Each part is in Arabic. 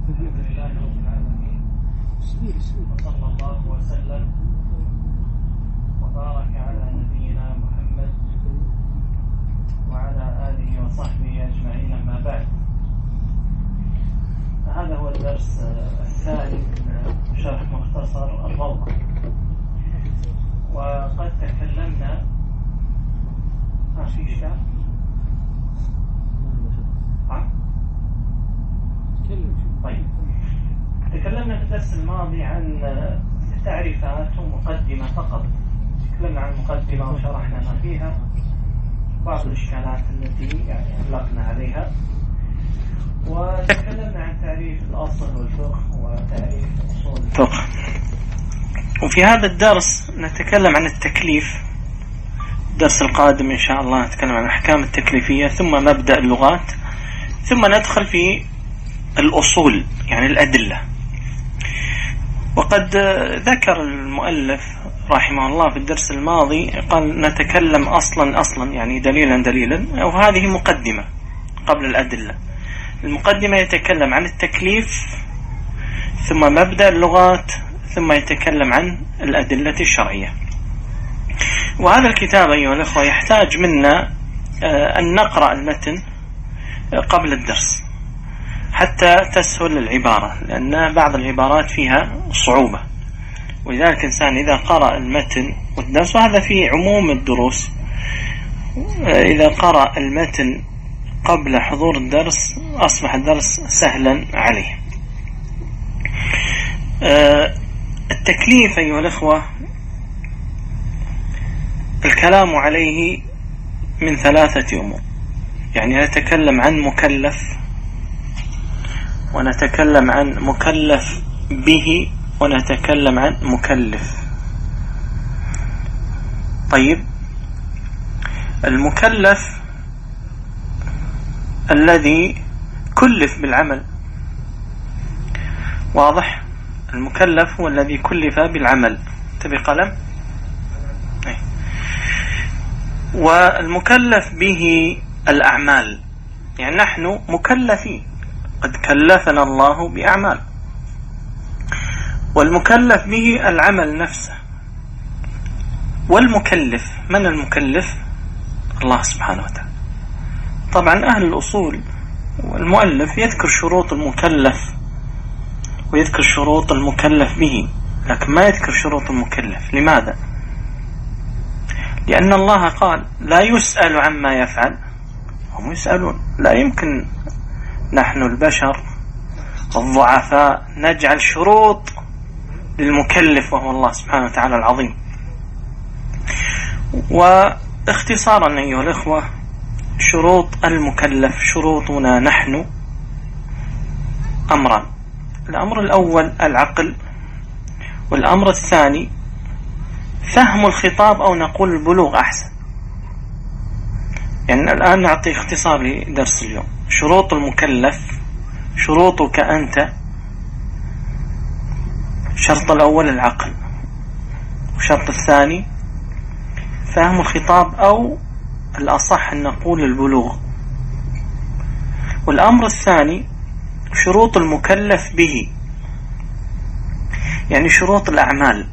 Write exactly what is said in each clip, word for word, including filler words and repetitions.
الحمد لله رب العالمين، وصلى الله وسلم وبارك على نبينا محمد وعلى آله وصحبه أجمعين. أما بعد، هذا هو الدرس الثاني من شرح مختصر الروضة. وقد تكلمنا ما في إشكال طيب تكلمنا في الدرس الماضي عن تعريفات ومقدمة فقط. تكلمنا عن المقدمة وشرحنا ما فيها، بعض الإشكالات التي يعني علقنا عليها، وتكلمنا عن تعريف الأصل والفقه وتعريف أصول الفقه. وفي هذا الدرس نتكلم عن التكليف. الدرس القادم إن شاء الله نتكلم عن الأحكام التكليفية، ثم مبدأ اللغات، ثم ندخل في الأصول يعني الأدلة. وقد ذكر المؤلف رحمه الله في الدرس الماضي، قال نتكلم أصلا أصلا يعني دليلا دليلا، وهذه مقدمة قبل الأدلة. المقدمة يتكلم عن التكليف، ثم مبدأ اللغات، ثم يتكلم عن الأدلة الشرعية. وهذا الكتاب أيها الأخوة يحتاج منا أن نقرأ المتن قبل الدرس حتى تسهل العبارة، لأن بعض العبارات فيها صعوبة. ولذلك الإنسان إذا قرأ المتن والدرس، وهذا في عموم الدروس، إذا قرأ المتن قبل حضور الدرس أصبح الدرس سهلا عليه. التكليف أيها الأخوة الكلام عليه من ثلاثة أمور، يعني نتكلم عن مكلف، ونتكلم عن مكلف به، ونتكلم عن مكلف. طيب، المكلف الذي كلف بالعمل، واضح؟ المكلف هو الذي كلف بالعمل. تبي قلم؟ أي. والمكلف به الأعمال، يعني نحن مكلفين، قد كلفنا الله بأعمال. والمكلف به العمل نفسه. والمكلف، من المكلف؟ الله سبحانه وتعالى. طبعا أهل الأصول والمؤلف يذكر شروط المكلف ويذكر شروط المكلف به، لكن ما يذكر شروط المكلف. لماذا؟ لأن الله قال لا يسأل عما يفعل هم يسألون. لا يمكن نحن البشر الضعفاء نجعل شروط للمكلف وهو الله سبحانه وتعالى العظيم. واختصارا أيها الأخوة، شروط المكلف شروطنا نحن أمران. الأمر الأول العقل، والأمر الثاني فهم الخطاب، أو نقول البلوغ أحسن. يعني الآن نعطي اختصار لدرس اليوم. شروط المكلف، شروطك أنت: الشرط الأول العقل، والشرط الثاني فهم الخطاب، أو الأصح أن نقول البلوغ. والأمر الثاني شروط المكلف به، يعني شروط الأعمال.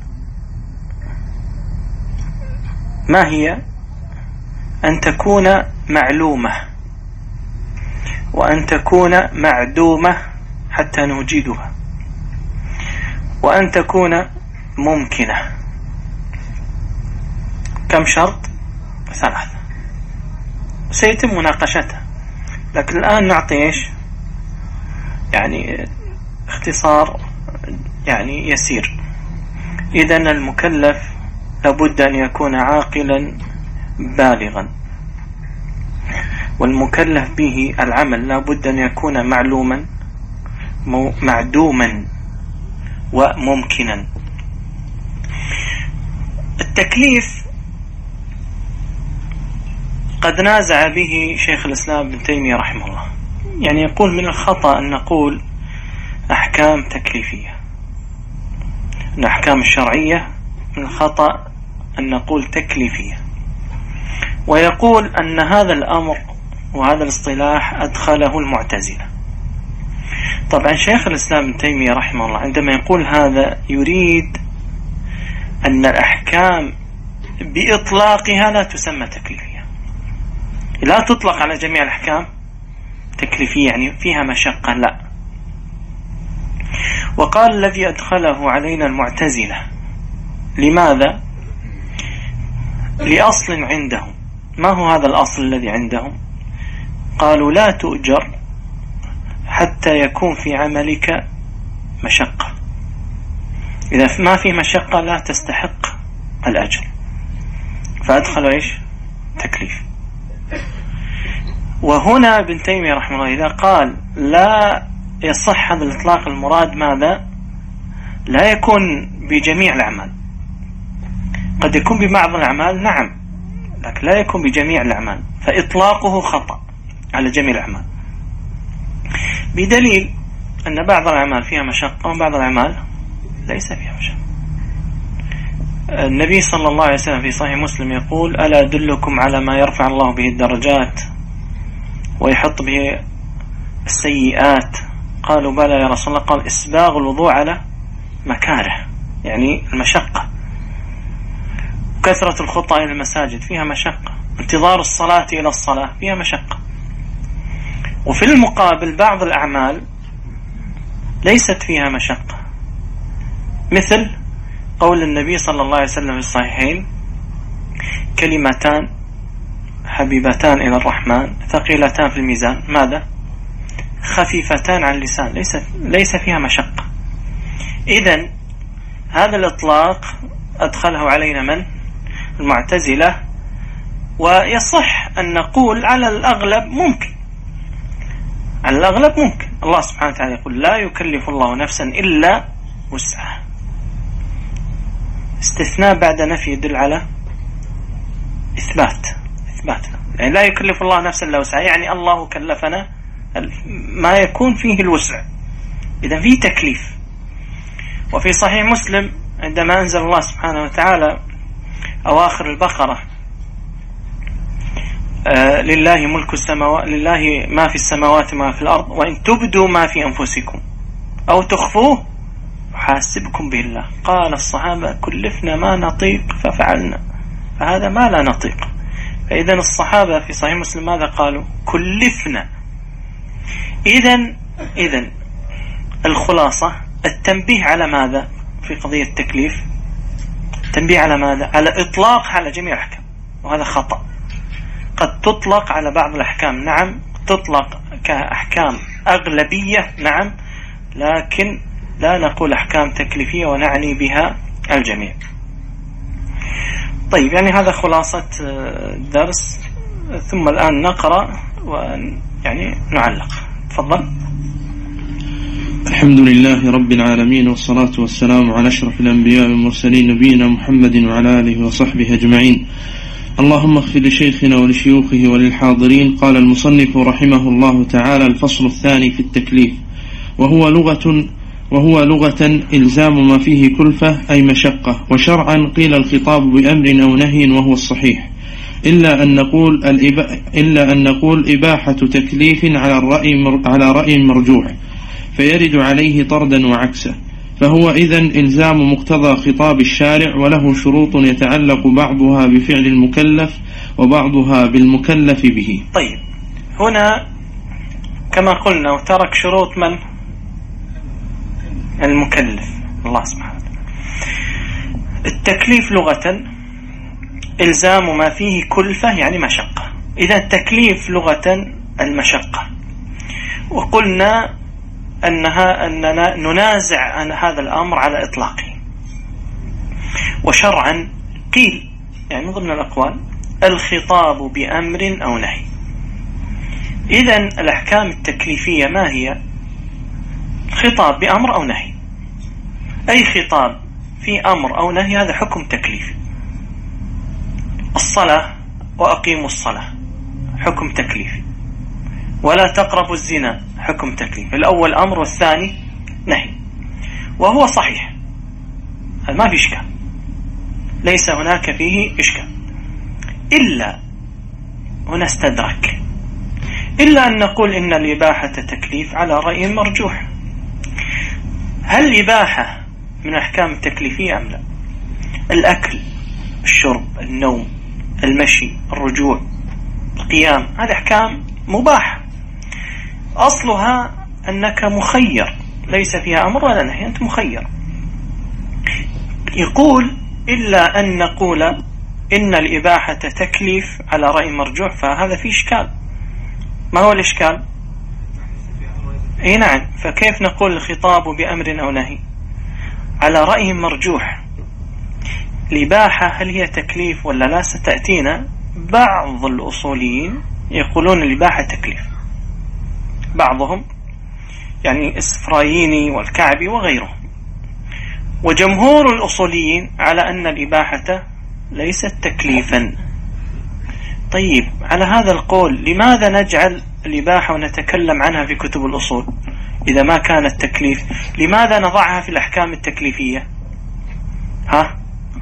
ما هي؟ أن تكون معلومة، وأن تكون معدومة حتى نوجدها، وأن تكون ممكنة. كم شرط؟ ثلاثة، سيتم مناقشتها، لكن الآن نعطي إيش؟ يعني اختصار يعني يسير. إذن المكلف لابد أن يكون عاقلا بالغا، والمكلف به العمل لابد أن يكون معلوما معدوما وممكنا. التكليف قد نازع به شيخ الإسلام ابن تيمية رحمه الله، يعني يقول من الخطأ أن نقول أحكام تكليفية. الأحكام الشرعية من الخطأ أن نقول تكليفية، ويقول أن هذا الأمر وهذا الاصطلاح أدخله المعتزلة. طبعا شيخ الإسلام ابن تيمية رحمه الله عندما يقول هذا يريد أن الأحكام بإطلاقها لا تسمى تكليفية، لا تطلق على جميع الأحكام تكليفية يعني فيها مشقة، لا. وقال الذي أدخله علينا المعتزلة، لماذا؟ لأصل عندهم. ما هو هذا الأصل الذي عندهم؟ قالوا لا تؤجر حتى يكون في عملك مشقة، إذا ما في مشقة لا تستحق الأجر، فأدخلوا إيش؟ تكليف. وهنا ابن تيمية رحمه الله إذا قال لا يصح هذا الإطلاق، المراد ماذا؟ لا يكون بجميع الأعمال، قد يكون ببعض الأعمال نعم، لكن لا يكون بجميع الأعمال، فإطلاقه خطأ على جميع الأعمال، بدليل أن بعض الأعمال فيها مشقة وبعض الأعمال ليس فيها مشقة. النبي صلى الله عليه وسلم في صحيح مسلم يقول: ألا أدلكم على ما يرفع الله به الدرجات ويحط به السيئات؟ قالوا بلى يا رسول الله. قال: إسباغ الوضوء على مكاره، يعني المشقة. كثرة الخطى إلى المساجد فيها مشقة، انتظار الصلاة إلى الصلاة فيها مشقة. وفي المقابل بعض الأعمال ليست فيها مشقة، مثل قول النبي صلى الله عليه وسلم في الصحيحين: كلمتان حبيبتان إلى الرحمن ثقيلتان في الميزان، ماذا؟ خفيفتان عن اللسان، ليس, ليس فيها مشقة. إذن هذا الإطلاق أدخله علينا من؟ المعتزلة. ويصح أن نقول على الأغلب ممكن، على الأغلب ممكن. الله سبحانه وتعالى يقول: لا يكلف الله نفسا إلا وسعها. استثناء بعد نفي يدل على إثبات إثبات يعني لا يكلف الله نفسا إلا وسعها، يعني الله كلفنا ما يكون فيه الوسع، إذا فيه تكليف. وفي صحيح مسلم عندما أنزل الله سبحانه وتعالى أواخر البقرة: آه لله ملك السماوات، لله ما في السماوات وما في الأرض، وإن تبدوا ما في أنفسكم أو تخفوه يحاسبكم به الله. قال الصحابة: كلفنا ما نطيق ففعلنا، فهذا ما لا نطيق. فإذن الصحابة في صحيح مسلم ماذا قالوا؟ كلفنا. إذن إذن الخلاصة التنبيه على ماذا في قضية التكليف؟ تنبيه على ماذا؟ على إطلاق على جميع الأحكام، وهذا خطأ. قد تطلق على بعض الأحكام نعم، تطلق كأحكام أغلبية نعم، لكن لا نقول أحكام تكليفية ونعني بها الجميع. طيب، يعني هذا خلاصة الدرس، ثم الآن نقرأ ويعني نعلق. تفضل. الحمد لله رب العالمين، والصلاة والسلام على أشرف الأنبياء والمرسلين نبينا محمد وعلى آله وصحبه أجمعين. اللهم اغفر لشيخنا ولشيوخه وللحاضرين. قال المصنف رحمه الله تعالى: الفصل الثاني في التكليف، وهو لغة وهو لغة إلزام ما فيه كلفة أي مشقة، وشرعا قيل الخطاب بأمر أو نهي وهو الصحيح، إلا أن نقول إلا أن نقول إباحة تكليف على الرأي على رأي مرجوح، فيرد عليه طردا وعكسه، فهو إذن إلزام مقتضى خطاب الشارع، وله شروط يتعلق بعضها بفعل المكلف وبعضها بالمكلف به. طيب، هنا كما قلنا وترك شروط من؟ المكلف، الله سبحانه وتعالى. التكليف لغة إلزام ما فيه كلفة يعني مشقة، إذا التكليف لغة المشقة. وقلنا أنها أننا ننازع عن هذا الأمر على إطلاقه. وشرعا قيل، يعني من ضمن الأقوال، الخطاب بأمر أو نهي. إذن الأحكام التكليفية ما هي؟ خطاب بأمر أو نهي. أي خطاب في أمر أو نهي هذا حكم تكليفي. الصلاة وأقيموا الصلاة حكم تكليفي، ولا تقربوا الزنا حكم تكليفي. الأول أمر والثاني نهي، وهو صحيح، هذا ما في إشكال، ليس هناك فيه إشكال. إلا هنا استدرك، إلا أن نقول إن الإباحة تكليف على رأي مرجوح، هل الإباحة من أحكام التكليفية أم لا؟ الأكل، الشرب، النوم، المشي، الرجوع، القيام، هذه أحكام مباحة أصلها أنك مخير، ليس فيها أمر ولا نهي، أنت مخير. يقول إلا أن نقول إن الإباحة تكليف على رأي مرجوح، فهذا فيه إشكال. ما هو الإشكال؟ إيه نعم، فكيف نقول الخطاب بأمر أو نهي؟ على رأي مرجوح الإباحة هل هي تكليف ولا لا؟ ستأتينا. بعض الأصوليين يقولون الإباحة تكليف، بعضهم يعني السفرايني والكعبي وغيرهم، وجمهور الأصوليين على أن الإباحة ليست تكليفا. طيب على هذا القول لماذا نجعل الإباحة ونتكلم عنها في كتب الأصول إذا ما كانت تكليف؟ لماذا نضعها في الأحكام التكليفية؟ ها؟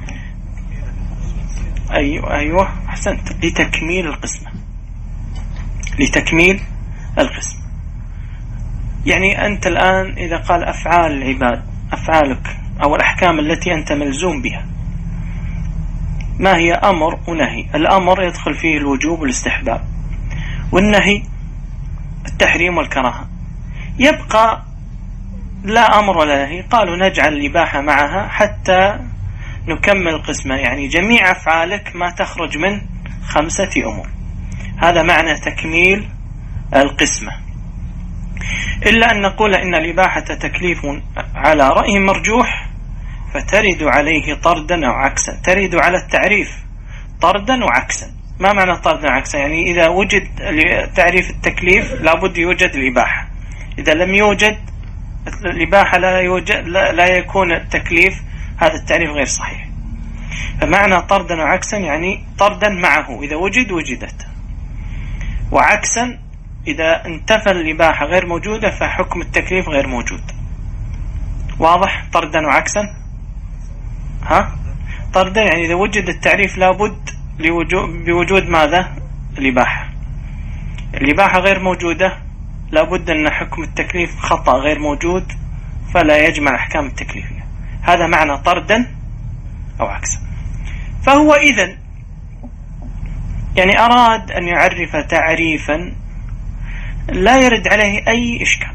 أيوة أيوة أحسنت، لتكميل القسمة، لتكميل القسمة. يعني أنت الآن إذا قال أفعال العباد، أفعالك أو الأحكام التي أنت ملزوم بها، ما هي؟ أمر ونهي. الأمر يدخل فيه الوجوب والاستحباب، والنهي التحريم والكراهة. يبقى لا أمر ولا نهي، قالوا نجعل الإباحة معها حتى نكمل القسمة، يعني جميع أفعالك ما تخرج من خمسة أمور. هذا معنى تكميل القسمة. إلا أن نقول إن الإباحة تكليف على رأي مرجوح، فترد عليه طردا أو عكسا. ترد على التعريف طردا وعكسا. ما معنى طردا وعكسا؟ يعني إذا وجد تعريف التكليف لابد يوجد الإباحة، إذا لم يوجد الإباحة لا يوجد لا يكون التكليف. هذا التعريف غير صحيح. فمعنى طردا وعكسا يعني طردا معه، إذا وجد وجدت، وعكسا إذا انتفى الإباحة غير موجودة فحكم التكليف غير موجود. واضح؟ طردا وعكسا. ها؟ طردا يعني إذا وجد التعريف لابد بوجود ماذا؟ الإباحة. الإباحة غير موجودة لابد أن حكم التكليف خطأ غير موجود، فلا يجمع أحكام التكليفية. هذا معنى طردا أو عكسا. فهو إذن يعني أراد أن يعرف تعريفا لا يرد عليه أي إشكال.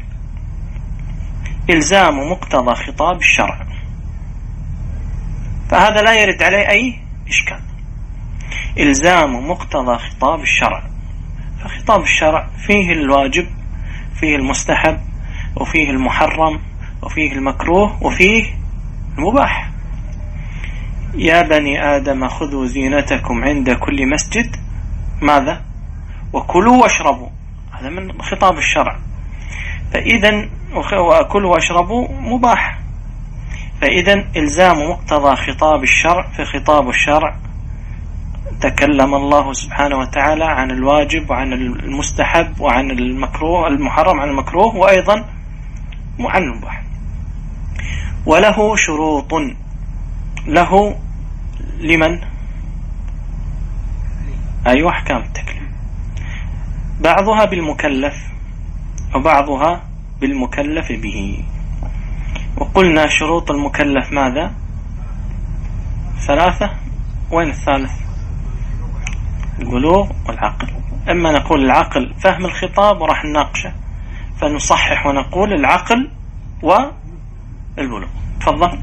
إلزام مقتضى خطاب الشرع، فهذا لا يرد عليه أي إشكال. إلزام مقتضى خطاب الشرع، فخطاب الشرع فيه الواجب، فيه المستحب، وفيه المحرم، وفيه المكروه، وفيه المباح. يا بني آدم خذوا زينتكم عند كل مسجد، ماذا؟ وكلوا واشربوا، هذا من خطاب الشرع. فإذا وكلوا واشربوا مباح. فإذا إلزام مقتضى خطاب الشرع، في خطاب الشرع تكلم الله سبحانه وتعالى عن الواجب وعن المستحب وعن المكروه، المحرم عن المكروه، وأيضا عن المباح. وله شروط، له لمن؟ أي أحكام التكليف، بعضها بالمكلف وبعضها بالمكلف به. وقلنا شروط المكلف ماذا؟ ثلاثة. وين الثالث؟ البلوغ والعقل. أما نقول العقل فهم الخطاب وراح نناقشه، فنصحح ونقول العقل والبلوغ. تفضل.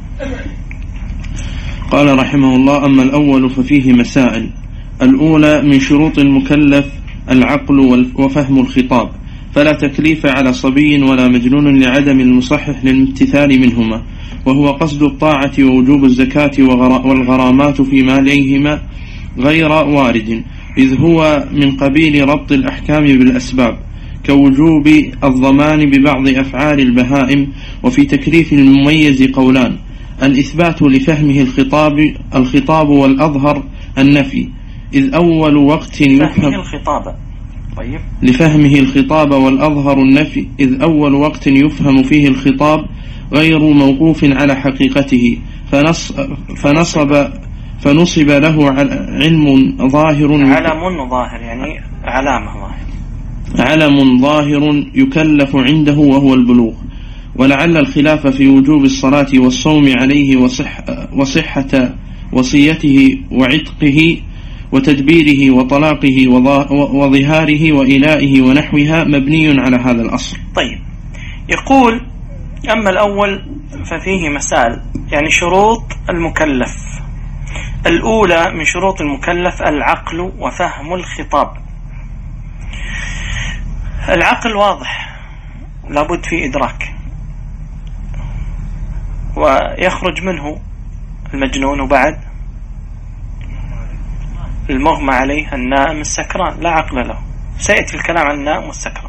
قال رحمه الله: أما الأول ففيه مسائل. الأولى: من شروط المكلف العقل وفهم الخطاب، فلا تكليف على صبي ولا مجنون لعدم المصحح للامتثال منهما، وهو قصد الطاعة ووجوب الزكاة والغرامات في ماليهما غير وارد، إذ هو من قبيل ربط الأحكام بالأسباب، كوجوب الضمان ببعض أفعال البهائم. وفي تكليف المميز قولان: الإثبات لفهمه الخطاب الخطاب والأظهر النفي، إذ أول وقت يفهم الخطاب. طيب. لفهمه الخطاب والأظهر النفي، إذ أول وقت يفهم فيه الخطاب غير موقوف على حقيقته، فنص فنصب فنصب له علم ظاهر، علم ظاهر يعني علامة ظاهر، علم ظاهر يكلف عنده وهو البلوغ. ولعل الخلاف في وجوب الصلاة والصوم عليه وصح وصحة وصيته وعتقه وتدبيره وطلاقه وظهاره وإلائه ونحوها مبني على هذا الأصل. طيب، يقول: أما الأول ففيه مسائل، يعني شروط المكلف. الأولى من شروط المكلف العقل وفهم الخطاب. العقل واضح، لابد في إدراك، ويخرج منه المجنون، وبعد المغمى عليه، النائم، السكران، لا عقل له، سيأتي الكلام عن النائم والسكران.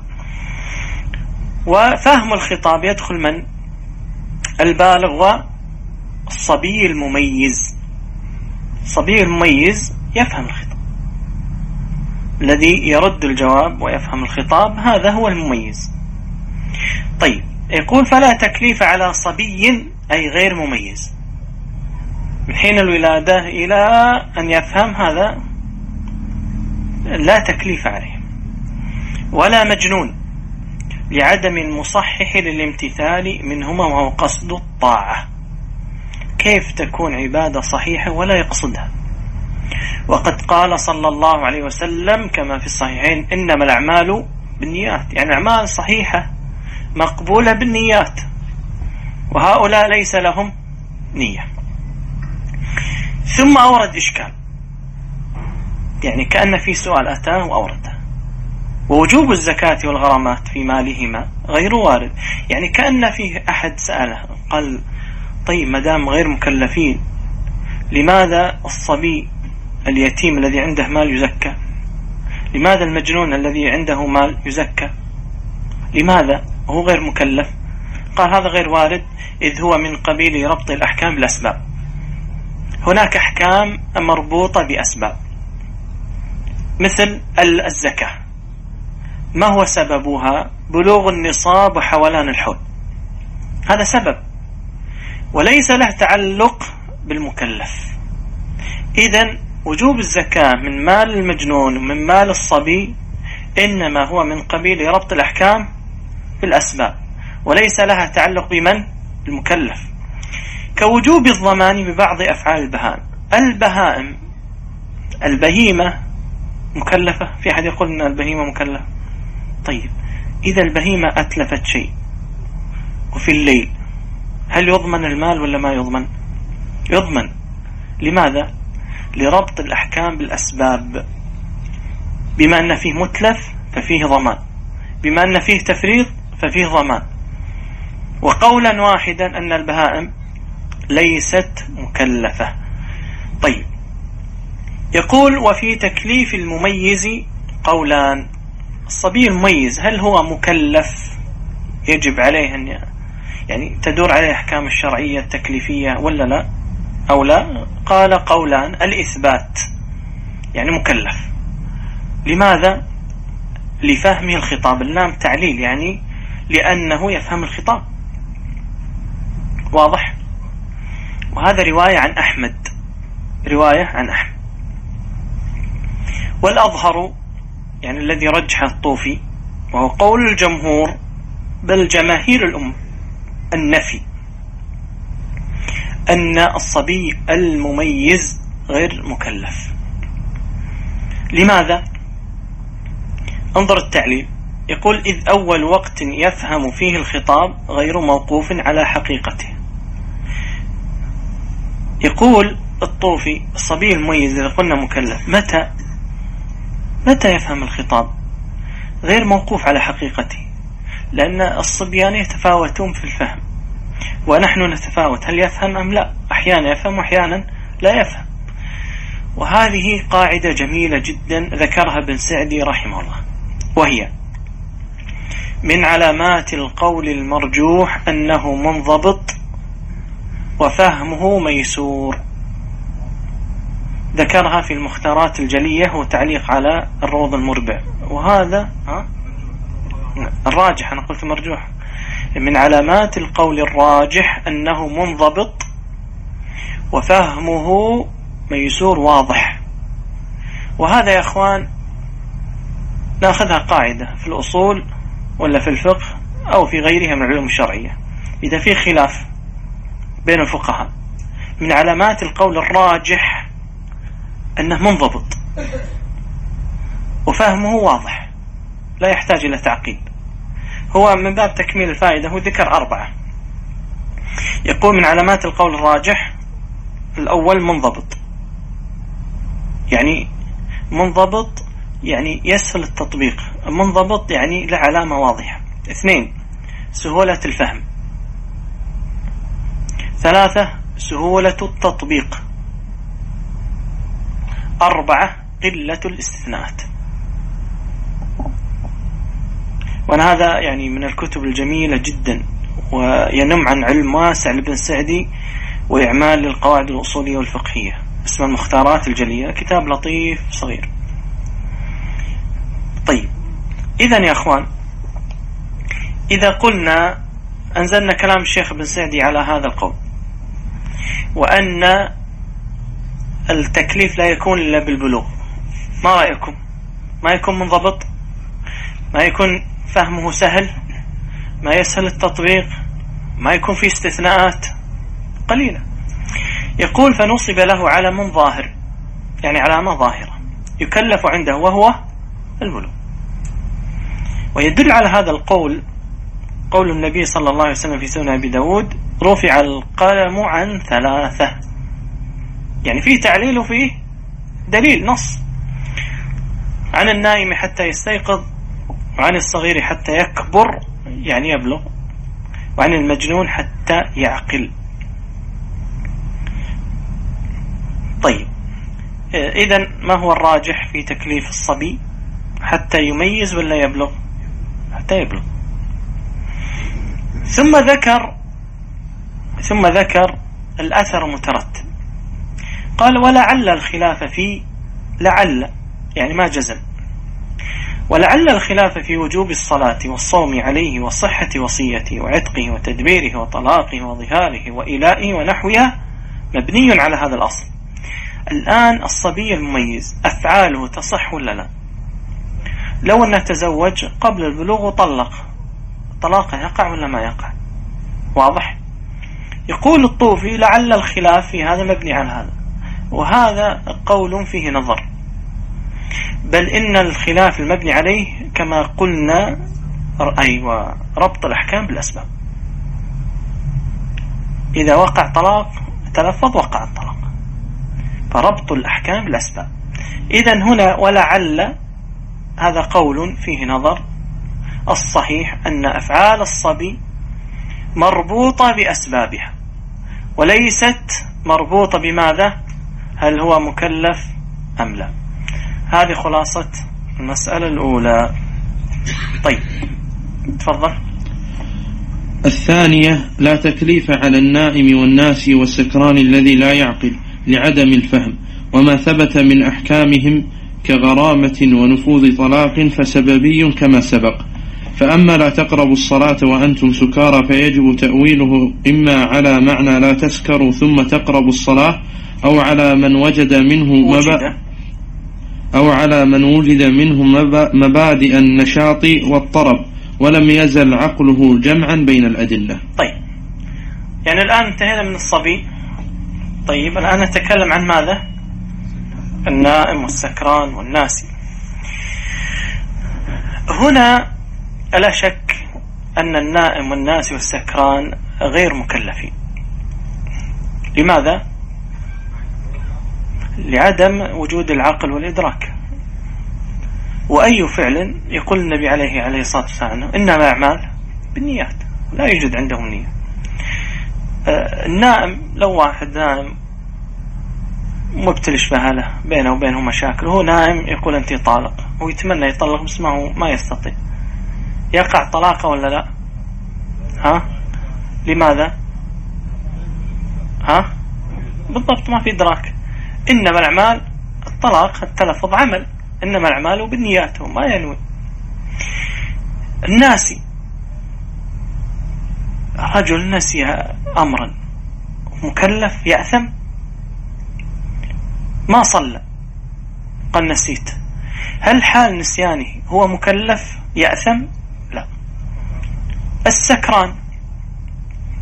وفهم الخطاب يدخل من؟ البالغ والصبي المميز. الصبي المميز يفهم الخطاب، الذي يرد الجواب ويفهم الخطاب، هذا هو المميز. طيب، يقول: فلا تكليف على صبي أي غير مميز، من حين الولادة إلى أن يفهم، هذا لا تكليف عليه. ولا مجنون، لعدم المصحح للامتثال منهما وهو قصد الطاعة. كيف تكون عبادة صحيحة ولا يقصدها؟ وقد قال صلى الله عليه وسلم كما في الصحيحين: إنما الأعمال بالنيات، يعني أعمال صحيحة مقبولة بالنيات، وهؤلاء ليس لهم نية. ثم أورد إشكال، يعني كأن في سؤال أتاه وأورده. ووجوب الزكاة والغرامات في مالهما غير وارد، يعني كأن فيه أحد سأله قال: طيب، مدام غير مكلفين، لماذا الصبي اليتيم الذي عنده مال يزكى؟ لماذا المجنون الذي عنده مال يزكى؟ لماذا هو غير مكلف؟ قال: هذا غير وارد، إذ هو من قبيل ربط الأحكام بالأسباب. هناك أحكام مربوطة بأسباب، مثل الزكاة، ما هو سببها؟ بلوغ النصاب وحولان الحول، هذا سبب، وليس له تعلق بالمكلف. إذن وجوب الزكاة من مال المجنون ومن مال الصبي إنما هو من قبيل ربط الأحكام بالأسباب، وليس لها تعلق بمن؟ المكلف. كوجوب الضمان ببعض أفعال البهائم. البهائم، البهيمة مكلفة؟ في أحد يقول أن البهيمة مكلفة؟ طيب، إذا البهيمة أتلفت شيء وفي الليل، هل يضمن المال ولا ما يضمن؟ يضمن. لماذا؟ لربط الأحكام بالأسباب. بما أن فيه متلف ففيه ضمان، بما أن فيه تفريط ففيه ضمان. وقولا واحدا أن البهائم ليست مكلفة. طيب، يقول: وفي تكليف المميز قولان. الصبي المميز هل هو مكلف يجب عليه أن يعني تدور عليه أحكام الشرعية التكليفية ولا لا أو لا؟ قال: قولان: الإثبات، يعني مكلف. لماذا؟ لفهمه الخطاب، اللام تعليل، يعني لأنه يفهم الخطاب. واضح؟ وهذا رواية عن أحمد، رواية عن أحمد. والأظهر، يعني الذي رجح الطوفي، وهو قول الجمهور بل جماهير الأمة، النفي، أن الصبي المميز غير مكلف. لماذا؟ انظر التعليل، يقول: إذ أول وقت يفهم فيه الخطاب غير موقوف على حقيقته. يقول الطوفي: الصبي المميز إذا قلنا مكلف، متى متى يفهم الخطاب؟ غير موقوف على حقيقته، لأن الصبيان يتفاوتون في الفهم، ونحن نتفاوت، هل يفهم أم لا؟ أحيانا يفهم وأحيانا لا يفهم. وهذه قاعدة جميلة جدا ذكرها ابن سعدي رحمه الله، وهي: من علامات القول المرجوح أنه منضبط وفهمه ميسور. ذكرها في المختارات الجلية وتعليق على الروض المربع. وهذا ها؟ الراجح، أنا قلت مرجوح. من علامات القول الراجح أنه منضبط وفهمه ميسور واضح. وهذا يا أخوان نأخذها قاعدة في الأصول ولا في الفقه أو في غيرها من العلوم الشرعية. إذا في خلاف بين الفقهاء من علامات القول الراجح أنه منضبط وفهمه واضح لا يحتاج إلى تعقيب. هو من باب تكميل الفائدة هو ذكر أربعة. يقول من علامات القول الراجح: الأول منضبط، يعني منضبط يعني يسهل التطبيق، منضبط يعني له علامة واضحة. اثنين، سهولة الفهم. ثلاثة، سهولة التطبيق. أربعة، قلة الاستثناءات. وأنا هذا يعني من الكتب الجميلة جدا، وينم عن علم واسع لابن سعدي وإعمال للقواعد الأصولية والفقهية، اسمه المختارات الجلية، كتاب لطيف صغير. طيب، إذن يا أخوان، إذا قلنا أنزلنا كلام الشيخ ابن سعدي على هذا القول، وأن التكليف لا يكون إلا بالبلوغ، ما رأيكم؟ ما يكون منضبط؟ ما يكون فهمه سهل؟ ما يسهل التطبيق؟ ما يكون فيه استثناءات؟ قليلة. يقول: فنصب له علم ظاهر، يعني علامة ظاهرة يكلف عنده وهو البلوغ. ويدل على هذا القول قول النبي صلى الله عليه وسلم في سنن أبي داود: رفع القلم عن ثلاثة، يعني فيه تعليل وفيه دليل نص: عن النائم حتى يستيقظ، وعن الصغير حتى يكبر يعني يبلغ، وعن المجنون حتى يعقل. طيب، إذن ما هو الراجح في تكليف الصبي؟ حتى يميز ولا يبلغ؟ حتى يبلغ. ثم ذكر ثم ذكر الأثر مترتب، قال: ولعل الخلاف في، لعل يعني ما جزم، ولعل الخلاف في وجوب الصلاة والصوم عليه وصحة وصيته وعتقه وتدبيره وطلاقه وظهاره وإلائه ونحوها مبني على هذا الأصل. الآن الصبي المميز أفعاله تصح ولا لا؟ لو أنه تزوج قبل البلوغ وطلق، طلاقه يقع ولا ما يقع؟ واضح؟ يقول الطوفي: لعل الخلاف في هذا مبني على هذا، وهذا قول فيه نظر، بل إن الخلاف المبني عليه كما قلنا أيوة ربط الأحكام بالأسباب. إذا وقع طلاق تلفظ وقع الطلاق، فربط الأحكام بالأسباب. إذن هنا ولعل هذا قول فيه نظر. الصحيح أن أفعال الصبي مربوطة بأسبابها وليست مربوطة بماذا؟ هل هو مكلف أم لا؟ هذه خلاصة المسألة الأولى. طيب تفضل. الثانية: لا تكليف على النائم والناسي والسكران الذي لا يعقل لعدم الفهم، وما ثبت من أحكامهم كغرامة ونفوذ طلاق فسببي كما سبق. فأما لا تقربوا الصلاة وأنتم سكارى فيجب تأويله إما على معنى لا تسكروا ثم تقربوا الصلاة، أو على من وجد منه مبا أو على من وجد منه مبادئ النشاط والطرب ولم يزل عقله جمعا بين الأدلة. طيب، يعني الآن انتهينا من الصبي. طيب، الآن نتكلم عن ماذا؟ النائم والسكران والناسي. هنا لا شك أن النائم والناسي والسكران غير مكلفين. لماذا؟ لعدم وجود العقل والإدراك. وأي فعل يقول النبي عليه عليه الصلاة والسلام إنما أعمال بالنيات، لا يوجد عندهم نية. النائم لو واحد نائم مبتلش بهاله بينه وبينه مشاكل، هو نائم يقول أنت طالق ويتمنى يطلق بس ما هو ما يستطيع، يقع طلاقه ولا لا؟ ها؟ لماذا؟ ها؟ بالضبط ما في إدراك. إنما الأعمال، الطلاق التلفظ عمل، إنما الأعمال بالنيات وما ينوي. الناسي رجل نسي أمرا مكلف يأثم، ما صلى قال نسيت، هل حال نسيانه هو مكلف يأثم؟ لا. السكران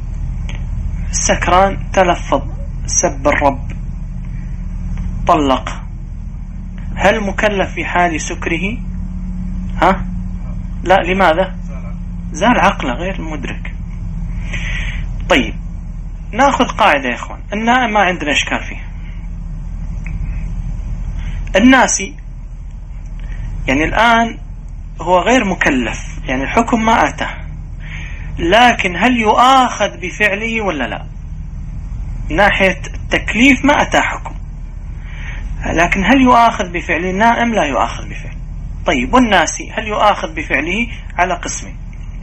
السكران تلفظ سب الرب طلق، هل مكلف في حال سكره؟ ها؟ لا. لماذا؟ زال عقله غير مدرك. طيب ناخذ قاعدة يا اخوان، النائم ما عندنا اشكال فيه. الناسي يعني الآن هو غير مكلف، يعني الحكم ما أتاه، لكن هل يؤاخذ بفعله ولا لا؟ ناحية التكليف ما أتاه حكم، لكن هل يؤاخذ بفعله؟ النائم لا يؤاخذ بفعله. طيب والناسي هل يؤاخذ بفعله؟ على قسمين: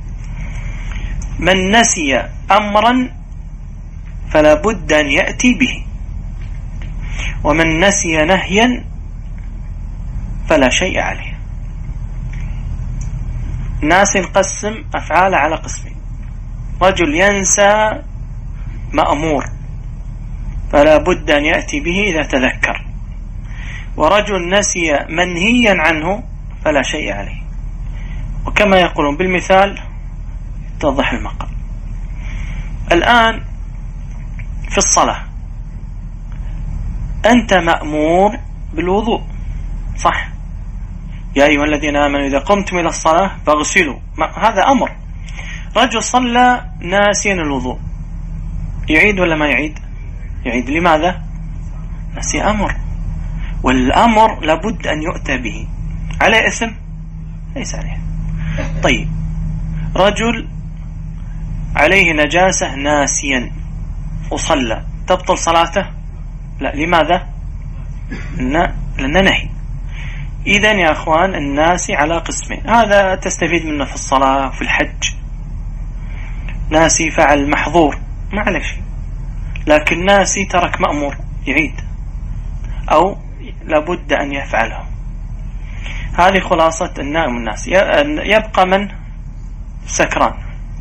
من نسي أمرا فلا بد أن يأتي به، ومن نسي نهيا فلا شيء عليه. ناس نقسم أفعال على قسمين: رجل ينسى مأمور فلا بد أن يأتي به إذا تذكر، ورجل نسي منهيا عنه فلا شيء عليه. وكما يقولون بالمثال توضح المقال. الآن في الصلاة أنت مأمور بالوضوء، صح؟ يا أيها الذين آمنوا إذا قمتم إلى الصلاة فاغسلوا، هذا أمر. رجل صلى ناسيا الوضوء، يعيد ولا ما يعيد؟ يعيد. لماذا؟ نسي أمر، والأمر لابد أن يؤتى به. عليه إثم؟ ليس عليه. طيب رجل عليه نجاسة ناسيا وصلى، تبطل صلاته؟ لا. لماذا؟ لأن نهي. إذن يا أخوان الناسي على قسمين، هذا تستفيد منه في الصلاة وفي الحج. ناسي فعل محظور ما عليه شيء، لكن ناسي ترك مأمور يعيد أو لابد أن يفعله. هذه خلاصة النائم والناسي. يبقى من؟ سكران.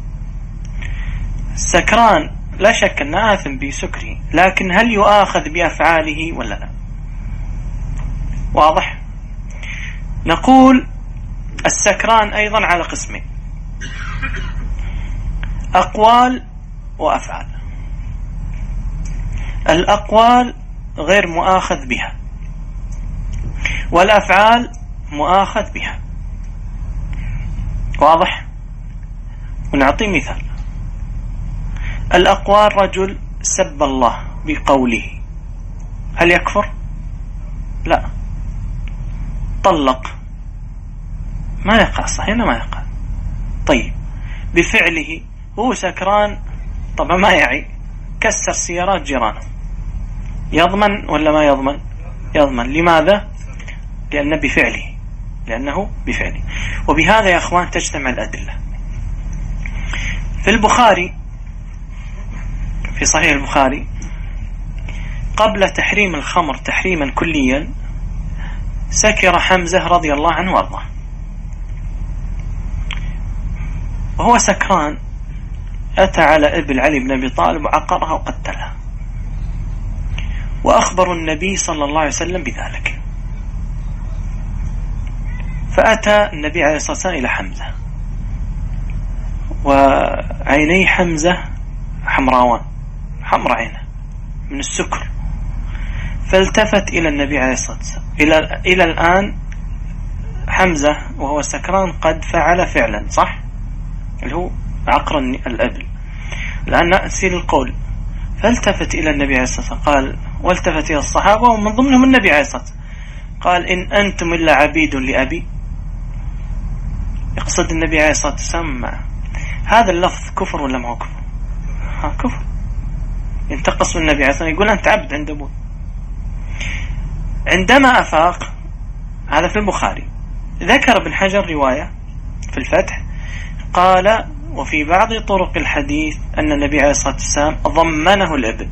السكران لا شك أنه آثم بسكره، لكن هل يؤاخذ بأفعاله ولا لا؟ واضح؟ نقول السكران أيضا على قسمين: أقوال وأفعال. الأقوال غير مؤاخذ بها، والأفعال مؤاخذ بها. واضح؟ ونعطي مثال: الأقوال رجل سب الله بقوله، هل يكفر؟ لا. طلق ما يقع، صحيح ما يقع. طيب بفعله هو سكران، طبعا ما يعي، كسر سيارات جيرانه، يضمن ولا ما يضمن؟ يضمن. لماذا؟ لأنه بفعله، لأنه بفعله. وبهذا يا أخوان تجتمع الأدلة. في البخاري، في صحيح البخاري، قبل تحريم الخمر تحريما كليا سكر حمزة رضي الله عنه وارضاه، وهو سكران أتى على ابن علي بن أبي طالب وعقرها وقتلها، وأخبر النبي صلى الله عليه وسلم بذلك. فأتى النبي عليه الصلاة والسلام إلى حمزة، وعيني حمزة حمراوان، حمر عينه من السكر، فالتفت إلى النبي عليه الصلاة والسلام. إلى, إلى الآن حمزة وهو سكران قد فعل فعلا، صح؟ اللي هو عقر الأبل. الآن نأتي للقول: فالتفت إلى النبي عليه الصلاة والسلام، قال، والتفت إلى الصحابة ومن ضمنهم النبي عليه الصلاة والسلام، قال: إن أنتم إلا عبيد لأبي. يقصد النبي عليه الصلاة والسلام مع هذا اللفظ كفر ولا ما هو كفر؟ ها كفر. ينتقص من النبي عليه الصلاة والسلام، يقول أنت عبد عند أبوه. عندما أفاق، هذا في البخاري، ذكر ابن حجر رواية في الفتح قال: وفي بعض طرق الحديث أن النبي عليه الصلاة والسلام ضمنه الابن.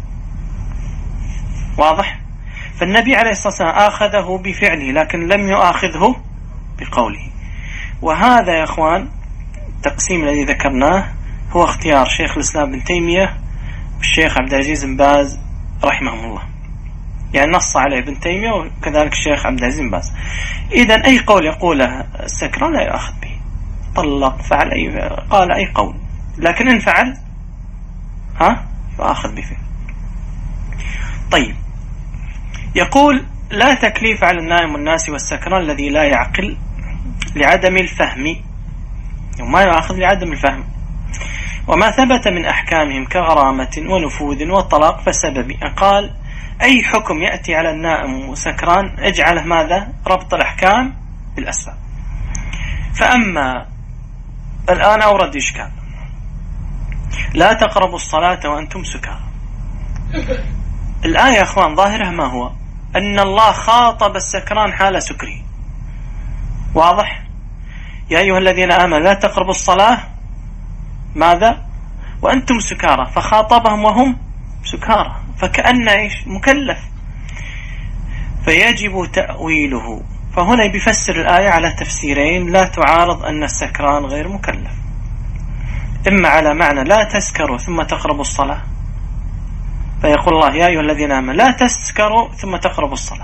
واضح؟ فالنبي عليه الصلاة والسلام آخذه بفعله لكن لم يؤاخذه بقوله. وهذا يا أخوان التقسيم الذي ذكرناه هو اختيار شيخ الإسلام ابن تيمية والشيخ عبد العزيز بن باز رحمهم الله، يعني نص عليه ابن تيمية وكذلك الشيخ عبد العزيز بن باز. إذن أي قول يقوله السكران لا يؤاخذ به، طلق، فعل أي، قال أي قول، لكن إن فعل ها وآخذ بفعل. طيب، يقول لا تكليف على النائم والناسي والسكران الذي لا يعقل لعدم الفهم، وما يأخذ لعدم الفهم، وما ثبت من أحكامهم كغرامة ونفوذ والطلاق فسبب. قال أي حكم يأتي على النائم وسكران اجعله ماذا؟ ربط الأحكام بالأسباب. فأما الآن أورد إشكال، لا تقربوا الصلاة وأنتم سكارى. الآية يا أخوان ظاهرها ما هو؟ أن الله خاطب السكران حال سكره، واضح؟ يا أيها الذين آمنوا لا تقربوا الصلاة ماذا؟ وأنتم سكارى، فخاطبهم وهم سكارى، فكأن إيش؟ مكلف، فيجب تأويله. فهنا بيفسر الآية على تفسيرين لا تعارض أن السكران غير مكلف، إما على معنى لا تسكروا ثم تقربوا الصلاة، فيقول الله يا أيها الذين آمنوا لا تسكروا ثم تقربوا الصلاة،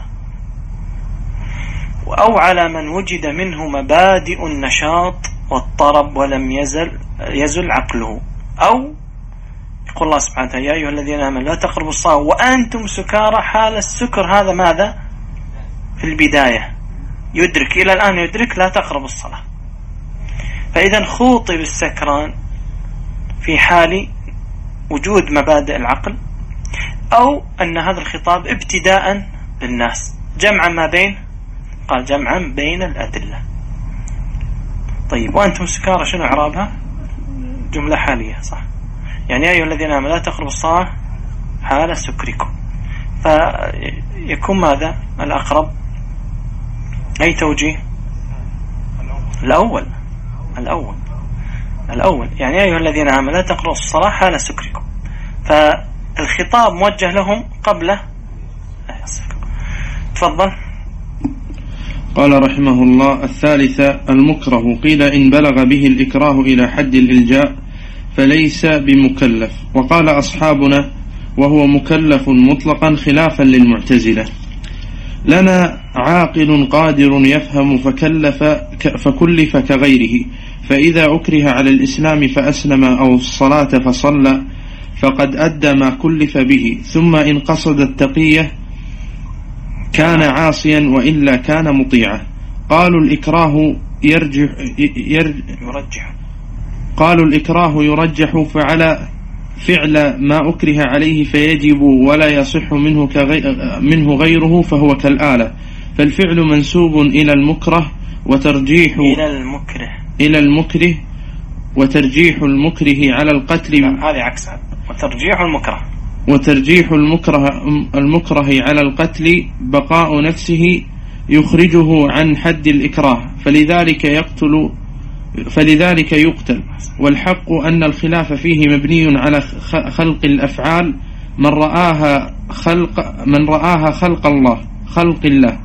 أو على من وجد منه مبادئ النشاط والطرب ولم يزل يزل عقله، أو يقول الله سبحانه وتعالى يا أيها الذين آمنوا لا تقربوا الصلاة وأنتم سكارى. حال السكر هذا ماذا؟ في البداية يدرك، إلى الآن يدرك لا تقربوا الصلاة. فإذا خوطب السكران في حال وجود مبادئ العقل، أو أن هذا الخطاب ابتداء للناس جمعا ما بين، قال جمعا بين الأدلة. طيب، وأنتم سكارى شنو إعرابها؟ جملة حالية، صح؟ يعني يا أيها الذين آمنوا لا تقربوا الصلاة حال سكركم، فيكون ماذا الأقرب؟ أي توجيه؟ الأول الأول الأول يعني يا أيها الذين آمنوا لا تقربوا الصلاة حال سكركم، فالخطاب موجه لهم قبله. تفضل. قال رحمه الله الثالثة المكره، قيل إن بلغ به الإكراه إلى حد الإلجاء فليس بمكلف، وقال أصحابنا وهو مكلف مطلقا خلافا للمعتزلة. لنا عاقل قادر يفهم فكلف فكلف كغيره، فإذا أكره على الإسلام فأسلم أو الصلاة فصلى فقد أدى ما كلف به، ثم إن قصد التقية كان عاصيا وإلا كان مطيعا. قالوا الإكراه يرجح, يرجح قالوا الإكراه يرجح فعل فعل ما أكره عليه فيجب ولا يصح منه, منه غيره، فهو كالآلة، فالفعل منسوب إلى المكره وترجيح إلى المكره إلى المكره وترجيح المكره على القتل. هذه عكس، وترجيح المكره وترجيح المكره المكره على القتل بقاء نفسه يخرجه عن حد الإكراه، فلذلك يقتل فلذلك يقتل. والحق أن الخلاف فيه مبني على خلق الأفعال، من رآها خلق من رآها خلق الله خلق الله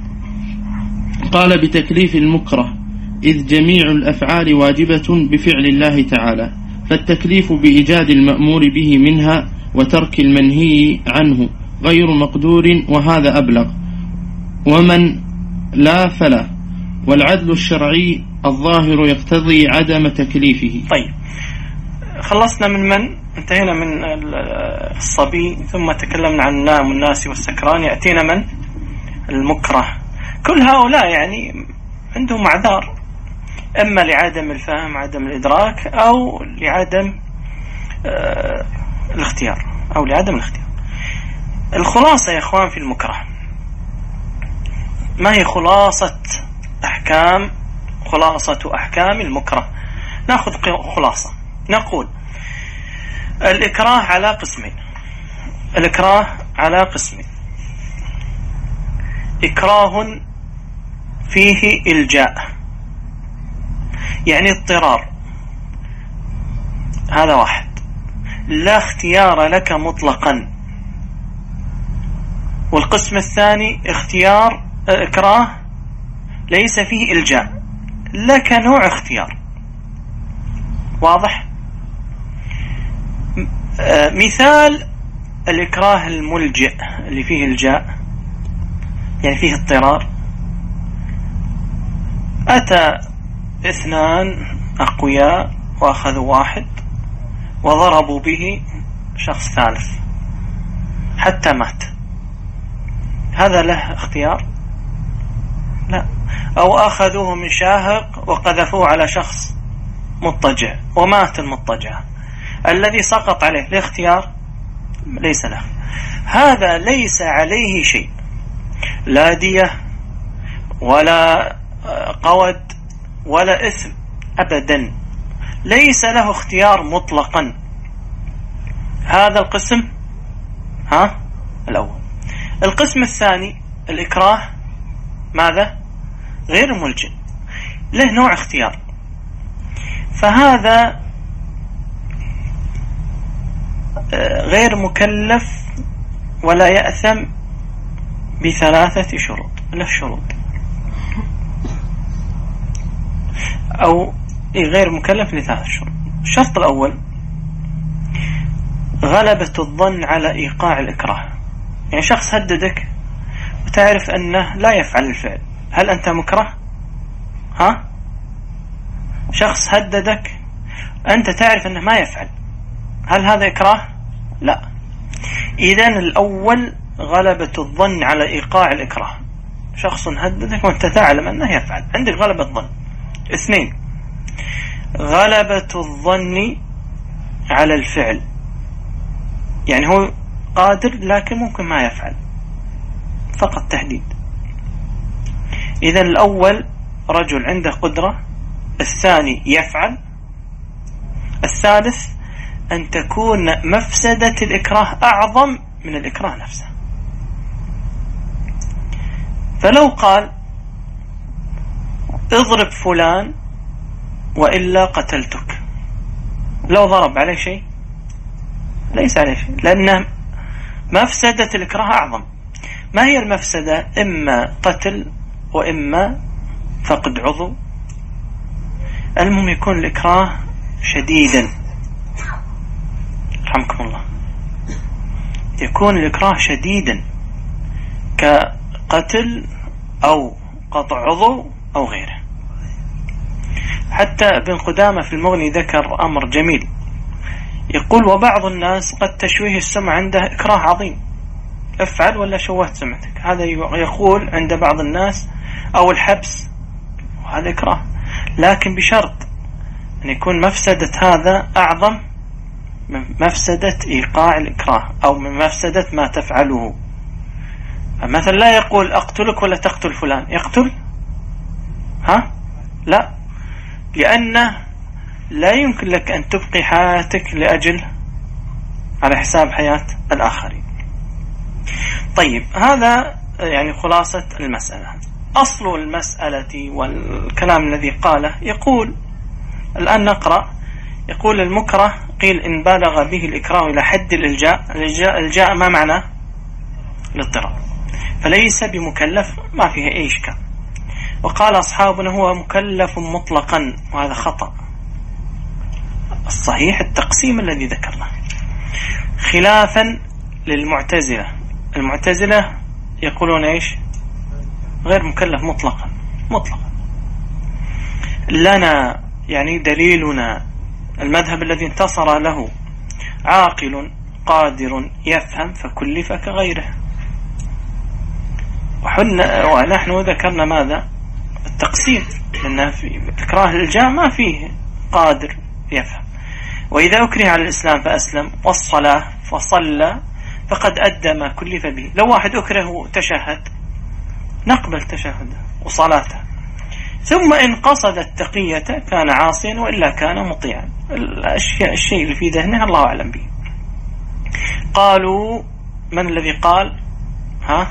قال بتكليف المكره، إذ جميع الأفعال واجبة بفعل الله تعالى، فالتكليف بإيجاد المأمور به منها وترك المنهي عنه غير مقدور، وهذا أبلغ. ومن لا فلا، والعدل الشرعي الظاهر يقتضي عدم تكليفه. طيب، خلصنا من من انتهينا من الصبي، ثم تكلمنا عن النائم والناسي والسكران، يأتينا من المكره. كل هؤلاء يعني عندهم أعذار، إما لعدم الفهم عدم الإدراك، أو لعدم آه الاختيار أو لعدم الاختيار. الخلاصة يا إخوان في المكره، ما هي خلاصة أحكام خلاصة أحكام المكره؟ نأخذ خلاصة، نقول الإكراه على قسمين. الإكراه على قسمين: إكراه فيه إلجاء، يعني اضطرار، هذا واحد، لا اختيار لك مطلقا. والقسم الثاني اختيار إكراه ليس فيه إلجاء، لك نوع اختيار. واضح؟ مثال الإكراه الملجئ اللي فيه إلجاء، يعني فيه اضطرار. أتى اثنان أقوياء وأخذوا واحد وضربوا به شخص ثالث حتى مات، هذا له اختيار؟ لا. أو أخذوه من شاهق وقذفوه على شخص مضطجع ومات المضطجع، الذي سقط عليه له اختيار؟ ليس له. هذا ليس عليه شيء، لا دية ولا قود ولا إثم أبدا، ليس له اختيار مطلقا. هذا القسم ها الأول. القسم الثاني الإكراه، ماذا؟ غير ملجئ، له نوع اختيار، فهذا غير مكلف ولا يأثم بثلاثة شروط، له شروط، أو غير مكلف لثلاثة شروط. الشرط الأول غلبة الظن على إيقاع الإكراه، يعني شخص هددك وتعرف أنه لا يفعل الفعل، هل أنت مكره؟ ها؟ شخص هددك أنت تعرف أنه ما يفعل، هل هذا إكراه؟ لا. إذن الأول غلبة الظن على إيقاع الإكراه، شخص هددك وأنت تعلم أنه يفعل، عندك غلبة الظن. اثنين غلبة الظن على الفعل، يعني هو قادر لكن ممكن ما يفعل، فقط تهديد. إذن الأول رجل عنده قدرة، الثاني يفعل، الثالث أن تكون مفسدة الإكراه أعظم من الإكراه نفسه. فلو قال اضرب فلان وإلا قتلتك، لو ضرب عليه شيء؟ ليس عليه شيء، لأن مفسدة الإكراه أعظم. ما هي المفسدة؟ إما قتل وإما فقد عضو. المهم يكون الإكراه شديدا، رحمكم الله، يكون الإكراه شديدا كقتل أو قطع عضو أو غيره. حتى ابن قدامة في المغني ذكر أمر جميل، يقول وبعض الناس قد تشويه السمع عنده إكراه عظيم، افعل ولا شوهت سمعتك، هذا يقول عند بعض الناس، أو الحبس، وهذا إكراه، لكن بشرط أن يكون مفسدة هذا أعظم من مفسدة إيقاع الإكراه أو من مفسدة ما تفعله. مثلا لا يقول أقتلك ولا تقتل فلان، يقتل؟ ها؟ لا، لأنه لا يمكن لك أن تبقي حياتك لأجل على حساب حياة الآخرين. طيب، هذا يعني خلاصة المسألة. أصل المسألة والكلام الذي قاله يقول، الآن نقرأ، يقول المكره قيل إن بالغ به الإكراه إلى حد الإلجاء. الإلجاء, الإلجاء ما معنى؟ الاضطرار، فليس بمكلف، ما فيه أي إشكال. وقال أصحابنا هو مكلف مطلقا، وهذا خطأ. الصحيح التقسيم الذي ذكرناه، خلافا للمعتزلة. المعتزلة يقولون إيش؟ غير مكلف مطلقا مطلقا. لنا يعني دليلنا المذهب الذي انتصر له عاقل قادر يفهم فكلف كغيره. ونحن ذكرنا ماذا؟ التقسيم، لأن في إكراه الإلجاء ما فيه قادر يفهم. وإذا أكره على الإسلام فأسلم، والصلاة فصلى فقد أدى ما كلف به. لو واحد أكره تشهد نقبل تشهده وصلاته، ثم إن قصد التقية كان عاصيا وإلا كان مطيعا. الأشياء الشيء اللي في ذهنه الله أعلم به. قالوا من الذي قال؟ ها؟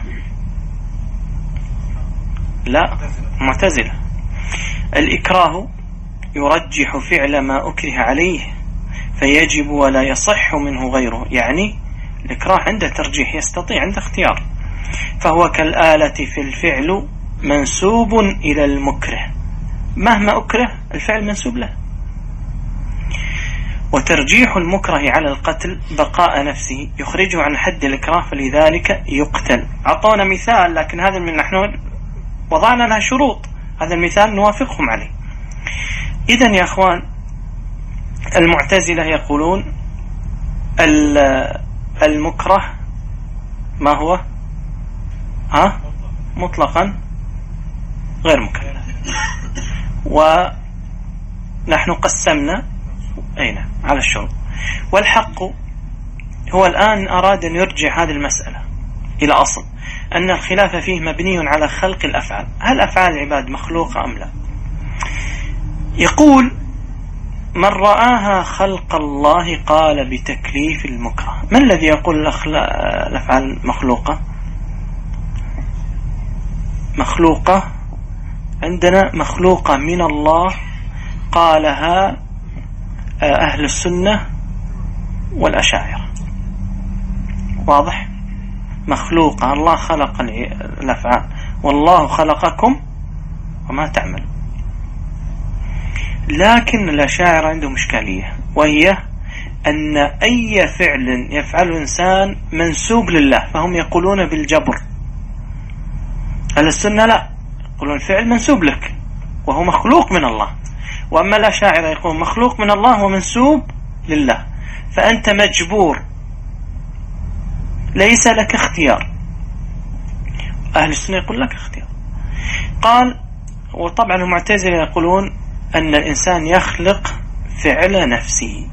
لا، معتزلة. الإكراه يرجح فعل ما أكره عليه فيجب ولا يصح منه غيره، يعني الإكراه عنده ترجيح، يستطيع عنده اختيار، فهو كالآلة في الفعل منسوب إلى المكره، مهما أكره الفعل منسوب له. وترجيح المكره على القتل بقاء نفسه يخرجه عن حد الإكراه، فلذلك يقتل. أعطونا مثال، لكن هذا من نحن وضعنا لها شروط، هذا المثال نوافقهم عليه. إذن يا أخوان، المعتزلة يقولون المكره ما هو؟ ها؟ مطلقا غير مكلف. ونحن قسمنا أين على الشروط. والحق هو الآن أراد أن يرجع هذه المسألة إلى أصل أن الخلاف فيه مبني على خلق الأفعال. هل أفعال العباد مخلوقة أم لا؟ يقول من رآها خلق الله قال بتكليف المكره. ما الذي يقول الأفعال مخلوقة؟ مخلوقة عندنا مخلوقة من الله قالها أهل السنة والأشاعرة. واضح؟ مخلوقة، الله خلق الأفعال والله خلقكم وما تعمل. لكن الأشاعرة عندهم إشكالية، وهي أن أي فعل يفعل الإنسان منسوب لله، فهم يقولون بالجبر. أهل السنة لا، يقولون الفعل منسوب لك وهو مخلوق من الله. وأما الأشاعرة يقولون مخلوق من الله ومنسوب لله، فأنت مجبور ليس لك اختيار. أهل السنة يقول لك اختيار. قال وطبعا المعتزلة يقولون أن الإنسان يخلق فعل نفسه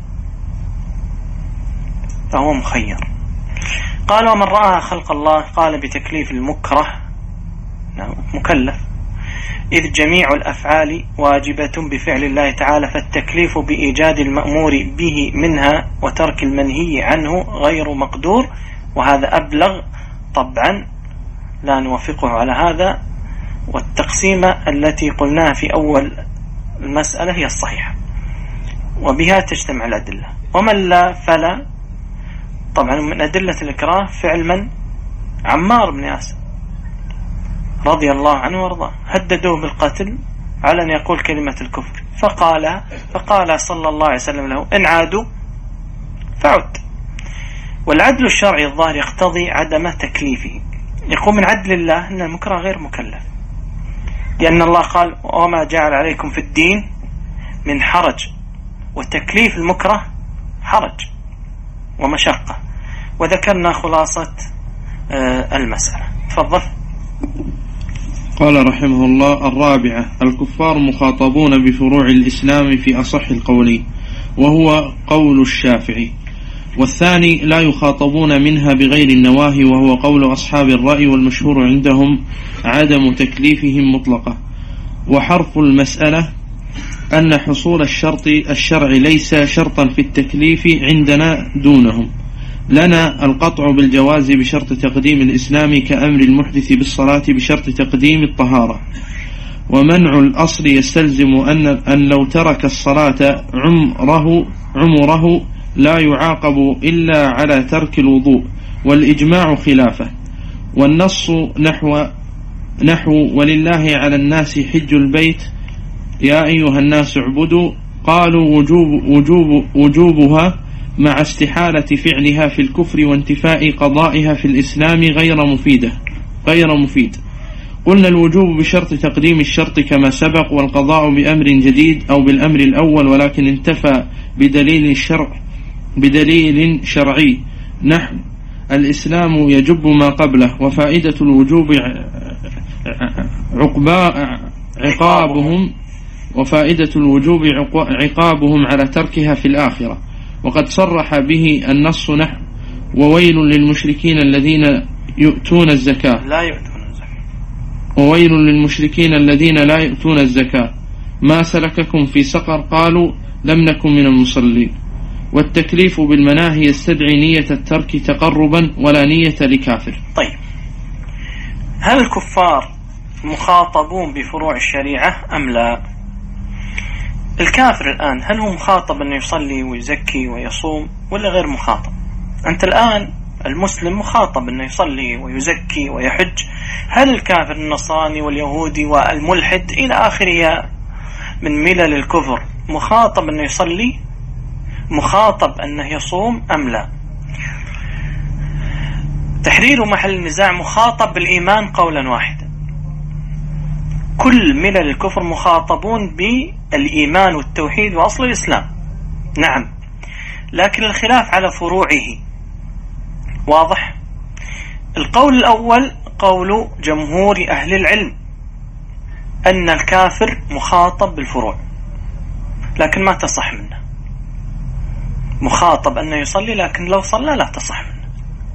فهو مخير. قال ومن رأى خلق الله قال بتكليف المكره مكلف، إذ جميع الأفعال واجبة بفعل الله تعالى، فالتكليف بإيجاد المأمور به منها وترك المنهي عنه غير مقدور. وهذا أبلغ طبعا، لا نوافقه على هذا. والتقسيمة التي قلناها في أول المسألة هي الصحيحة، وبها تجتمع الأدلة. ومن لا فلا. طبعا من أدلة الإكراه فعل من؟ عمار بن ياسر رضي الله عنه وارضاه، هددوه بالقتل على أن يقول كلمة الكفر، فقال فقال صلى الله عليه وسلم له إن عادوا فعد. والعدل الشرعي الظاهر يقتضي عدم تكليفه. يقول من عدل الله أن المكره غير مكلف، لأن الله قال وما جعل عليكم في الدين من حرج، وتكليف المكره حرج ومشقة. وذكرنا خلاصة المسألة. تفضل. قال رحمه الله: الرابعة: الكفار مخاطبون بفروع الإسلام في أصح القولين، وهو قول الشافعي. والثاني لا يخاطبون منها بغير النواهي، وهو قول أصحاب الرأي، والمشهور عندهم عدم تكليفهم مطلقة. وحرف المسألة أن حصول الشرط الشرعي ليس شرطا في التكليف عندنا دونهم. لنا القطع بالجواز بشرط تقديم الإسلام كأمر المحدث بالصلاة بشرط تقديم الطهارة. ومنع الأصل يستلزم أن, أن لو ترك الصلاة عمره, عمره لا يعاقب إلا على ترك الوضوء، والإجماع خلافه. والنص نحو نحو ولله على الناس حج البيت يا أيها الناس اعبدوا، قالوا وجوب وجوب وجوبها مع استحالة فعلها في الكفر وانتفاء قضائها في الإسلام غير مفيدة غير مفيد. قلنا الوجوب بشرط تقديم الشرط كما سبق، والقضاء بأمر جديد أو بالأمر الأول، ولكن انتفى بدليل الشرع بدليل شرعي نحو الإسلام يجب ما قبله. وفائدة الوجوب عقابهم وفائدة الوجوب عقابهم على تركها في الآخرة. وقد صرح به النص نحو وويل للمشركين الذين يؤتون الزكاة لا يؤتون الزكاة وويل للمشركين الذين لا يؤتون الزكاة ما سلككم في سقر قالوا لم نكن من المصلين. والتكليف بالمناهي يستدعي نية الترك تقربا ولا نية لكافر. طيب، هل الكفار مخاطبون بفروع الشريعة أم لا؟ الكافر الآن هل هو مخاطب أنه يصلي ويزكي ويصوم ولا غير مخاطب؟ أنت الآن المسلم مخاطب أنه يصلي ويزكي ويحج. هل الكافر النصراني واليهودي والملحد إلى آخره من ملل الكفر مخاطب أنه يصلي، مخاطب أنه يصوم أم لا؟ تحرير محل النزاع مخاطب بالإيمان قولا واحدا. كل ملل الكفر مخاطبون بالإيمان والتوحيد وأصل الإسلام، نعم، لكن الخلاف على فروعه. واضح؟ القول الأول قول جمهور أهل العلم أن الكافر مخاطب بالفروع، لكن ما تصح منه. مخاطب أنه يصلي، لكن لو صلى لا تصح منه.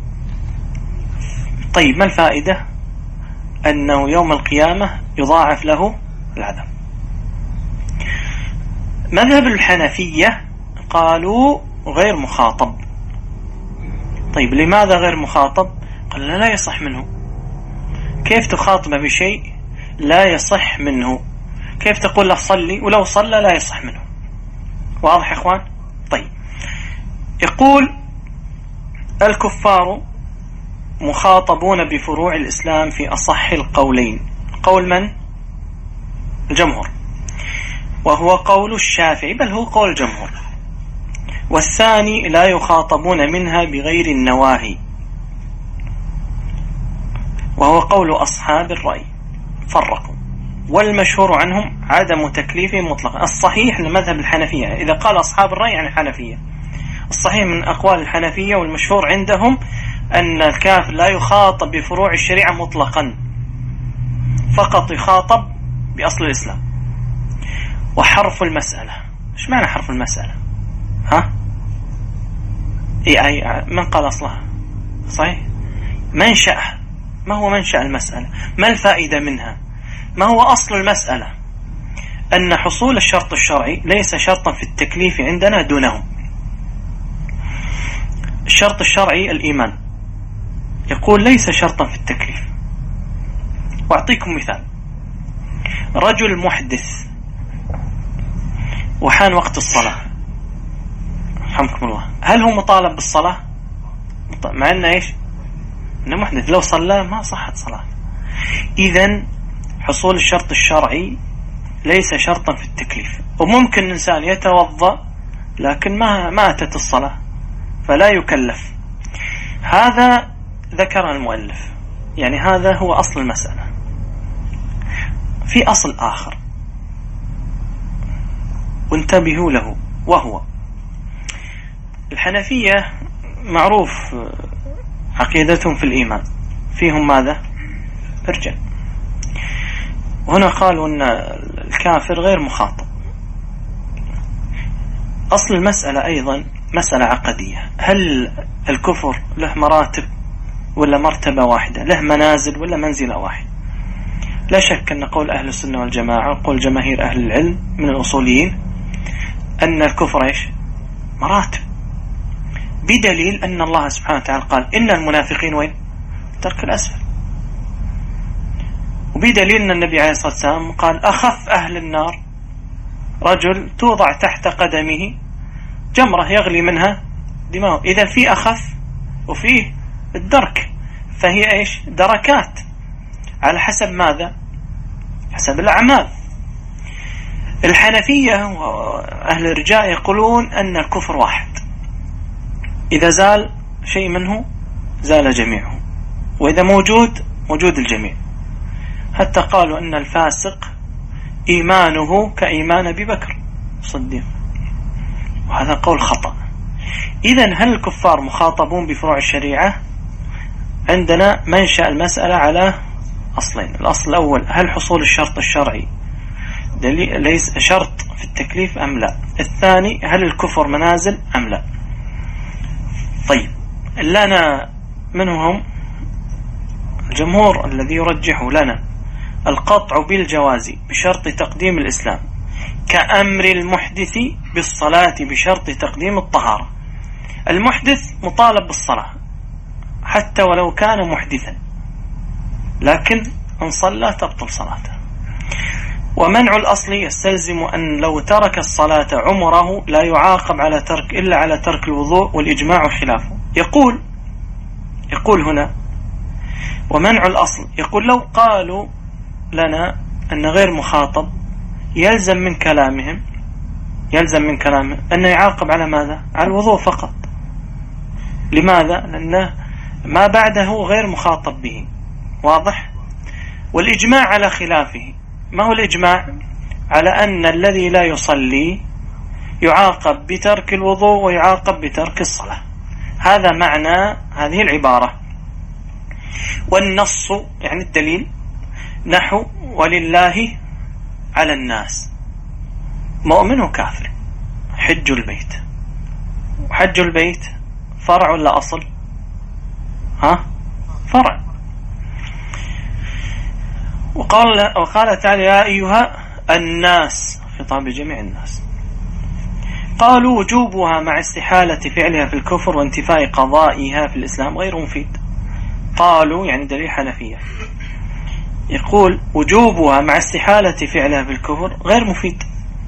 طيب ما الفائدة؟ أنه يوم القيامة يضاعف له العذاب. مذهب الحنفية قالوا غير مخاطب. طيب لماذا غير مخاطب؟ قال لا يصح منه. كيف تخاطب بشيء لا يصح منه؟ كيف تقول له صلي ولو صلى لا يصح منه؟ واضح يا اخوان؟ طيب، يقول الكفار مخاطبون بفروع الإسلام في أصح القولين. قول من؟ الجمهور، وهو قول الشافعي، بل هو قول الجمهور. والثاني لا يخاطبون منها بغير النواهي، وهو قول أصحاب الرأي، فرقوا. والمشهور عنهم عدم تكليفهم مطلقا. الصحيح من مذهب الحنفية، إذا قال أصحاب الرأي يعني الحنفية، الصحيح من أقوال الحنفية والمشهور عندهم أن الكافر لا يخاطب بفروع الشريعة مطلقا، فقط يخاطب بأصل الإسلام وحرف المسألة. إيش معنى حرف المسألة؟ ها؟ إيه أي من قال أصلها؟ صحيح؟ منشأها. ما هو منشأ المسألة؟ ما الفائدة منها؟ ما هو أصل المسألة؟ أن حصول الشرط الشرعي ليس شرطا في التكليف عندنا دونهم. الشرط الشرعي الإيمان، يقول ليس شرطا في التكليف. وأعطيكم مثال: رجل محدث وحان وقت الصلاة، رحمكم الله، هل هو مطالب بالصلاة؟ مع أنه إيش؟ أنه محدث، لو صلى ما صحت صلاة. إذن حصول الشرط الشرعي ليس شرطا في التكليف. وممكن إنسان يتوضأ لكن ما ما أتت الصلاة فلا يكلف. هذا ذكر المؤلف، يعني هذا هو أصل المسألة. في أصل آخر وانتبهوا له، وهو الحنفية معروف عقيدتهم في الإيمان، فيهم ماذا؟ ارجع. وهنا قالوا أن الكافر غير مخاطب. أصل المسألة أيضا مسألة عقدية، هل الكفر له مراتب ولا مرتبة واحدة؟ له منازل ولا منزلة واحدة؟ لا شك أن قول أهل السنة والجماعة، قول جماهير أهل العلم من الأصوليين، أن الكفر إيش؟ مراتب، بدليل أن الله سبحانه وتعالى قال إن المنافقين وين؟ ترك الأسفل. وبدليل أن النبي عليه الصلاة والسلام قال أخف أهل النار رجل توضع تحت قدمه جمرة يغلي منها دماغه. إذا في أخف وفيه الدرك، فهي إيش؟ دركات على حسب ماذا؟ حسب الأعمال. الحنفية وأهل الرجاء يقولون أن الكفر واحد، إذا زال شيء منه زال جميعه، وإذا موجود موجود الجميع. حتى قالوا أن الفاسق إيمانه كإيمان أبي بكر الصديق، وهذا قول خطأ. إذن هل الكفار مخاطبون بفروع الشريعة؟ عندنا منشأ المسألة على أصلين. الأصل الأول، هل حصول الشرط الشرعي ليس شرط في التكليف أم لا؟ الثاني، هل الكفر منازل أم لا؟ طيب، لنا منهم الجمهور الذي يرجح لنا القطع بالجواز بشرط تقديم الإسلام، كأمر المحدث بالصلاة بشرط تقديم الطهارة. المحدث مطالب بالصلاة حتى ولو كان محدثا، لكن إن صلى تبطل صلاته. ومنع الأصل يستلزم أن لو ترك الصلاة عمره لا يعاقب على ترك إلا على ترك الوضوء، والإجماع خلافه. يقول يقول هنا ومنع الأصل، يقول لو قالوا لنا أن غير مخاطب، يلزم من كلامهم يلزم من كلامه أن يعاقب على ماذا؟ على الوضوء فقط. لماذا؟ لأنه ما بعده غير مخاطب به. واضح؟ والإجماع على خلافه. ما هو الإجماع؟ على أن الذي لا يصلي يعاقب بترك الوضوء ويعاقب بترك الصلاة. هذا معنى هذه العبارة. والنص يعني الدليل نحو ولله على الناس مؤمن وكافر حج البيت. وحج البيت فرع ولا أصل؟ ها فرع. وقال, وقال تعالى يا أيها الناس، خطاب جميع الناس. قالوا وجوبها مع استحالة فعلها في الكفر وانتفاء قضائها في الإسلام غير مفيد. قالوا يعني دليل حنفية، يقول وجوبها مع استحالة فعلها في الكفر غير مفيد.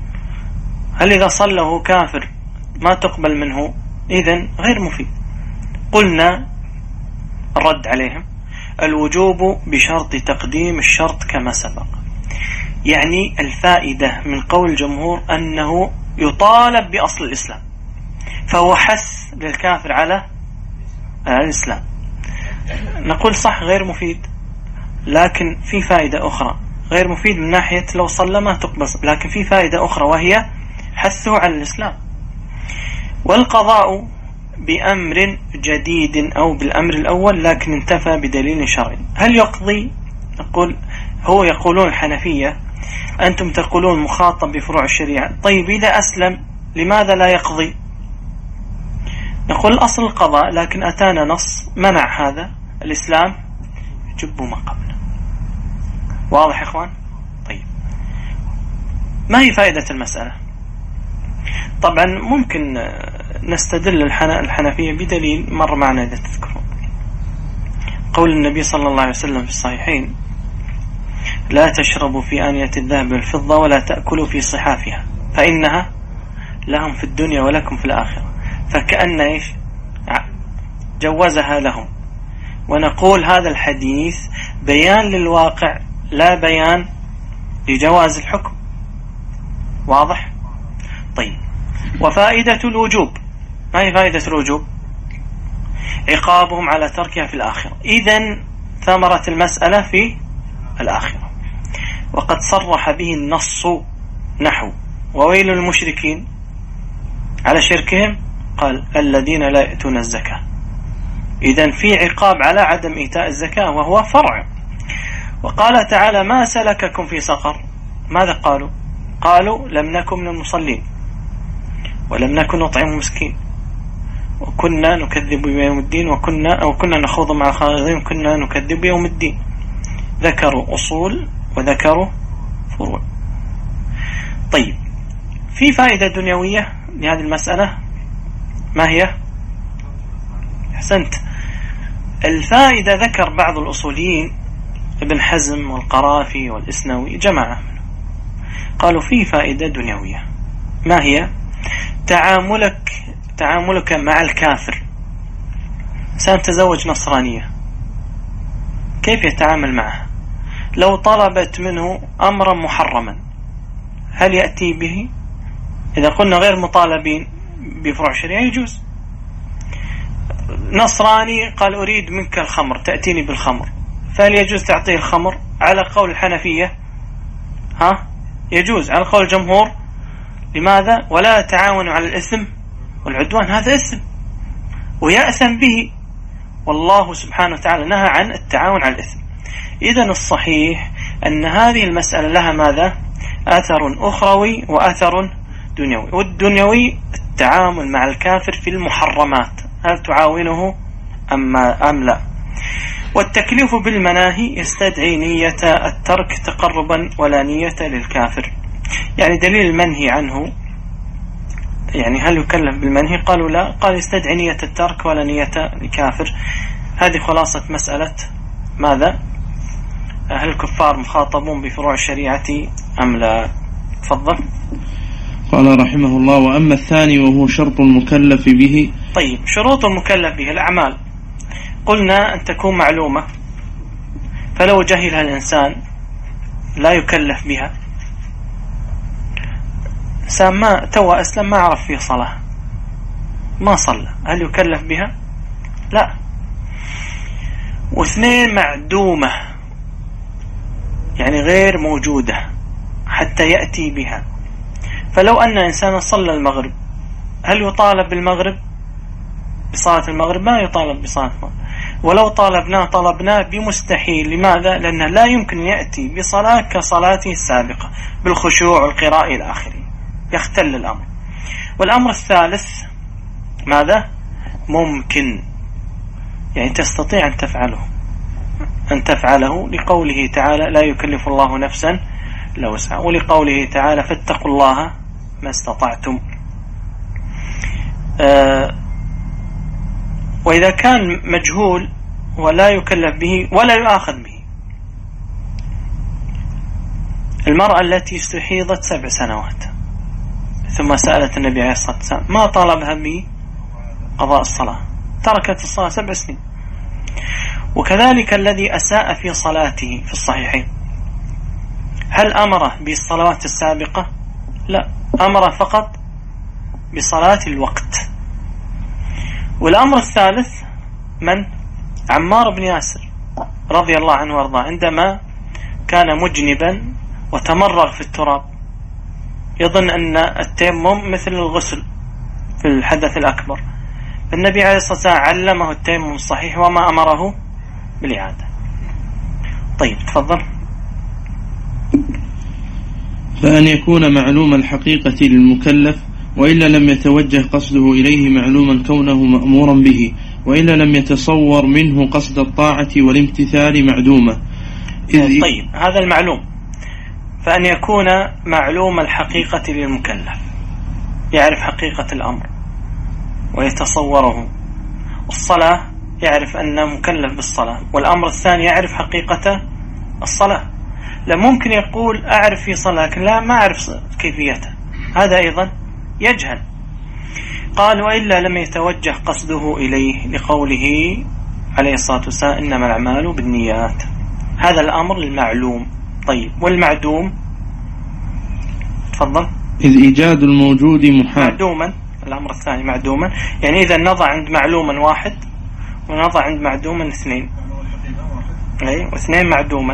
هل إذا صلى وهو كافر ما تقبل منه؟ إذن غير مفيد. قلنا الرد عليهم الوجوب بشرط تقديم الشرط كما سبق. يعني الفائدة من قول الجمهور أنه يطالب بأصل الإسلام، فهو حث للكافر على الإسلام. نقول صح غير مفيد، لكن في فائدة أخرى. غير مفيد من ناحية لو صلى ما تقبل، لكن في فائدة أخرى وهي حثه على الإسلام. والقضاء بأمر جديد أو بالأمر الأول لكن انتفى بدليل شرعي. هل يقضي؟ نقول هو يقولون الحنفية أنتم تقولون مخاطب بفروع الشريعة، طيب إذا أسلم لماذا لا يقضي؟ نقول أصل القضاء، لكن أتانا نص منع هذا، الإسلام يجب ما قبله. واضح يا إخوان؟ طيب ما هي فائدة المسألة؟ طبعا ممكن نستدل الحنفية بدليل مر معنا إذا تذكرون قول النبي صلى الله عليه وسلم في الصحيحين لا تشربوا في آنية الذهب والفضة ولا تأكلوا في صحافها فإنها لهم في الدنيا ولكم في الآخرة. فكأن إيش جوزها لهم. ونقول هذا الحديث بيان للواقع لا بيان لجواز الحكم. واضح؟ طيب وفائدة الوجوب، ما هي فائدة الوجوب؟ عقابهم على تركها في الآخرة. إذن ثمرة المسألة في الآخرة. وقد صرح به النص نحو وويل المشركين على شركهم قال الذين لا يأتون الزكاة. إذن في عقاب على عدم إيتاء الزكاة وهو فرع. وقال تعالى ما سلككم في سقر؟ ماذا قالوا؟ قالوا لم نكن من المصلين ولم نكن نطعم مسكين وكنا نكذب بيوم الدين وكنا أو كنا نخوض مع الخائضين وكنا نكذب بيوم الدين. ذكروا أصول وذكروا فروع. طيب في فائدة دنيوية لهذه المسألة، ما هي؟ أحسنت. الفائدة ذكر بعض الأصوليين ابن حزم والقرافي والإسنوي جماعة قالوا في فائدة دنيوية. ما هي؟ تعاملك تعاملك مع الكافر. سنتزوج نصرانية كيف يتعامل معها؟ لو طلبت منه أمرا محرما هل يأتي به؟ إذا قلنا غير مطالبين بفروع الشريعة يجوز. نصراني قال أريد منك الخمر تأتيني بالخمر، فهل يجوز تعطيه الخمر؟ على قول الحنفية ها يجوز، على قول الجمهور لماذا؟ ولا تعاونوا على الإثم والعدوان، هذا إثم ويأثم به، والله سبحانه وتعالى نهى عن التعاون على الإثم. إذن الصحيح أن هذه المسألة لها ماذا؟ أثر أخروي وأثر دنيوي. والدنيوي التعامل مع الكافر في المحرمات، هل تعاونه أم, أم لا؟ والتكليف بالمناهي يستدعي نية الترك تقربا ولا نية للكافر. يعني دليل المنهي عنه يعني هل يكلف بالمنهي؟ قالوا لا، قال يستدعي نية الترك ولا نية الكافر. هذه خلاصة مسألة ماذا؟ هل الكفار مخاطبون بفروع الشريعة أم لا؟ تفضل. قال رحمه الله وأما الثاني وهو شرط المكلف به. طيب شروط المكلف به الأعمال قلنا أن تكون معلومة، فلو جهلها الإنسان لا يكلف بها. إنسان ما توى أسلم ما عرف فيه صلاة ما صلى، هل يكلف بها؟ لا. واثنين معدومة يعني غير موجودة حتى يأتي بها. فلو أن إنسانا صلى المغرب هل يطالب بالمغرب بصلاة المغرب؟ ما يطالب بصلاة المغرب. ولو طالبناه طلبناه بمستحيل. لماذا؟ لأنه لا يمكن يأتي بصلاة كصلاته السابقة بالخشوع والقراءة إلى آخره، يختل الأمر. والأمر الثالث ماذا؟ ممكن، يعني تستطيع أن تفعله أن تفعله لقوله تعالى لا يكلف الله نفسا إلا وسعها، ولقوله تعالى فاتقوا الله ما استطعتم. آه وإذا كان مجهول ولا يكلف به ولا يؤاخذ به، المرأة التي استحيضت سبع سنوات ثم سألت النبي عليه الصلاة والسلام ما طالبها بقضاء الصلاة، تركت الصلاة سبع سنين. وكذلك الذي أساء في صلاته في الصحيحين، هل أمره بالصلوات السابقة؟ لا، أمره فقط بصلاة الوقت. والأمر الثالث من؟ عمار بن ياسر رضي الله عنه وارضاه، عندما كان مجنبا وتمرغ في التراب يظن أن التيمم مثل الغسل في الحدث الأكبر، النبي عليه الصلاة والسلام علمه التيمم الصحيح وما أمره بالإعادة. طيب تفضل. فأن يكون معلوم الحقيقة للمكلف وإلا لم يتوجه قصده إليه معلوما كونه مأمورا به، وإلا لم يتصور منه قصد الطاعة والامتثال معدومة. طيب هذا المعلوم، فأن يكون معلوم الحقيقة للمكلف، يعرف حقيقة الأمر ويتصوره. الصلاة يعرف أنه مكلف بالصلاة، والأمر الثاني يعرف حقيقة الصلاة. لا ممكن يقول أعرف في صلاة لكن لا ما أعرف كيفيتها، هذا أيضا يجهل. قال وإلا لم يتوجه قصده إليه لقوله عليه الصلاة والسلام إنما الأعمال بالنيات. هذا الأمر المعلوم. طيب والمعدوم؟ تفضل. إذ إيجاد الموجود محال. معدوما، الأمر الثاني معدوما، يعني إذا نضع عند معلوما واحد ونضع عند معدوما اثنين، أي واثنين معدوما.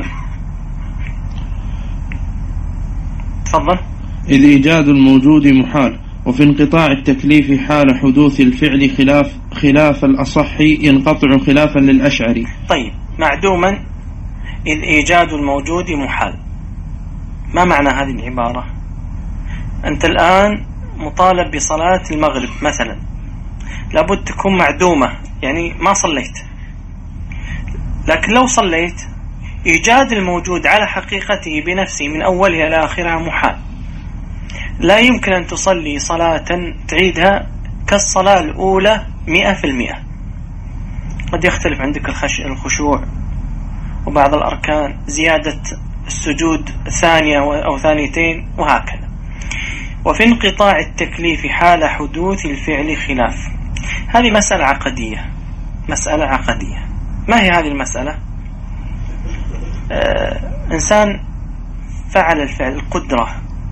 تفضل. إذ إيجاد الموجود محال، وفي انقطاع التكليف حال حدوث الفعل خلاف خلاف الأصح ينقطع خلافا للأشعري. طيب معدوما إذ إيجاد الموجود محال، ما معنى هذه العبارة؟ أنت الآن مطالب بصلاة المغرب مثلا، لابد تكون معدومة، يعني ما صليت. لكن لو صليت إيجاد الموجود على حقيقته بنفسه من أولها إلى آخرها محال. لا يمكن أن تصلي صلاة تعيدها كالصلاة الأولى مئة في المئة، قد يختلف عندك الخشوع وبعض الأركان، زيادة السجود ثانية أو ثانيتين وهكذا. وفي انقطاع التكليف حال حدوث الفعل خلاف. هذه مسألة عقدية، مسألة عقدية. ما هي هذه المسألة؟ آه إنسان فعل الفعل القدرة،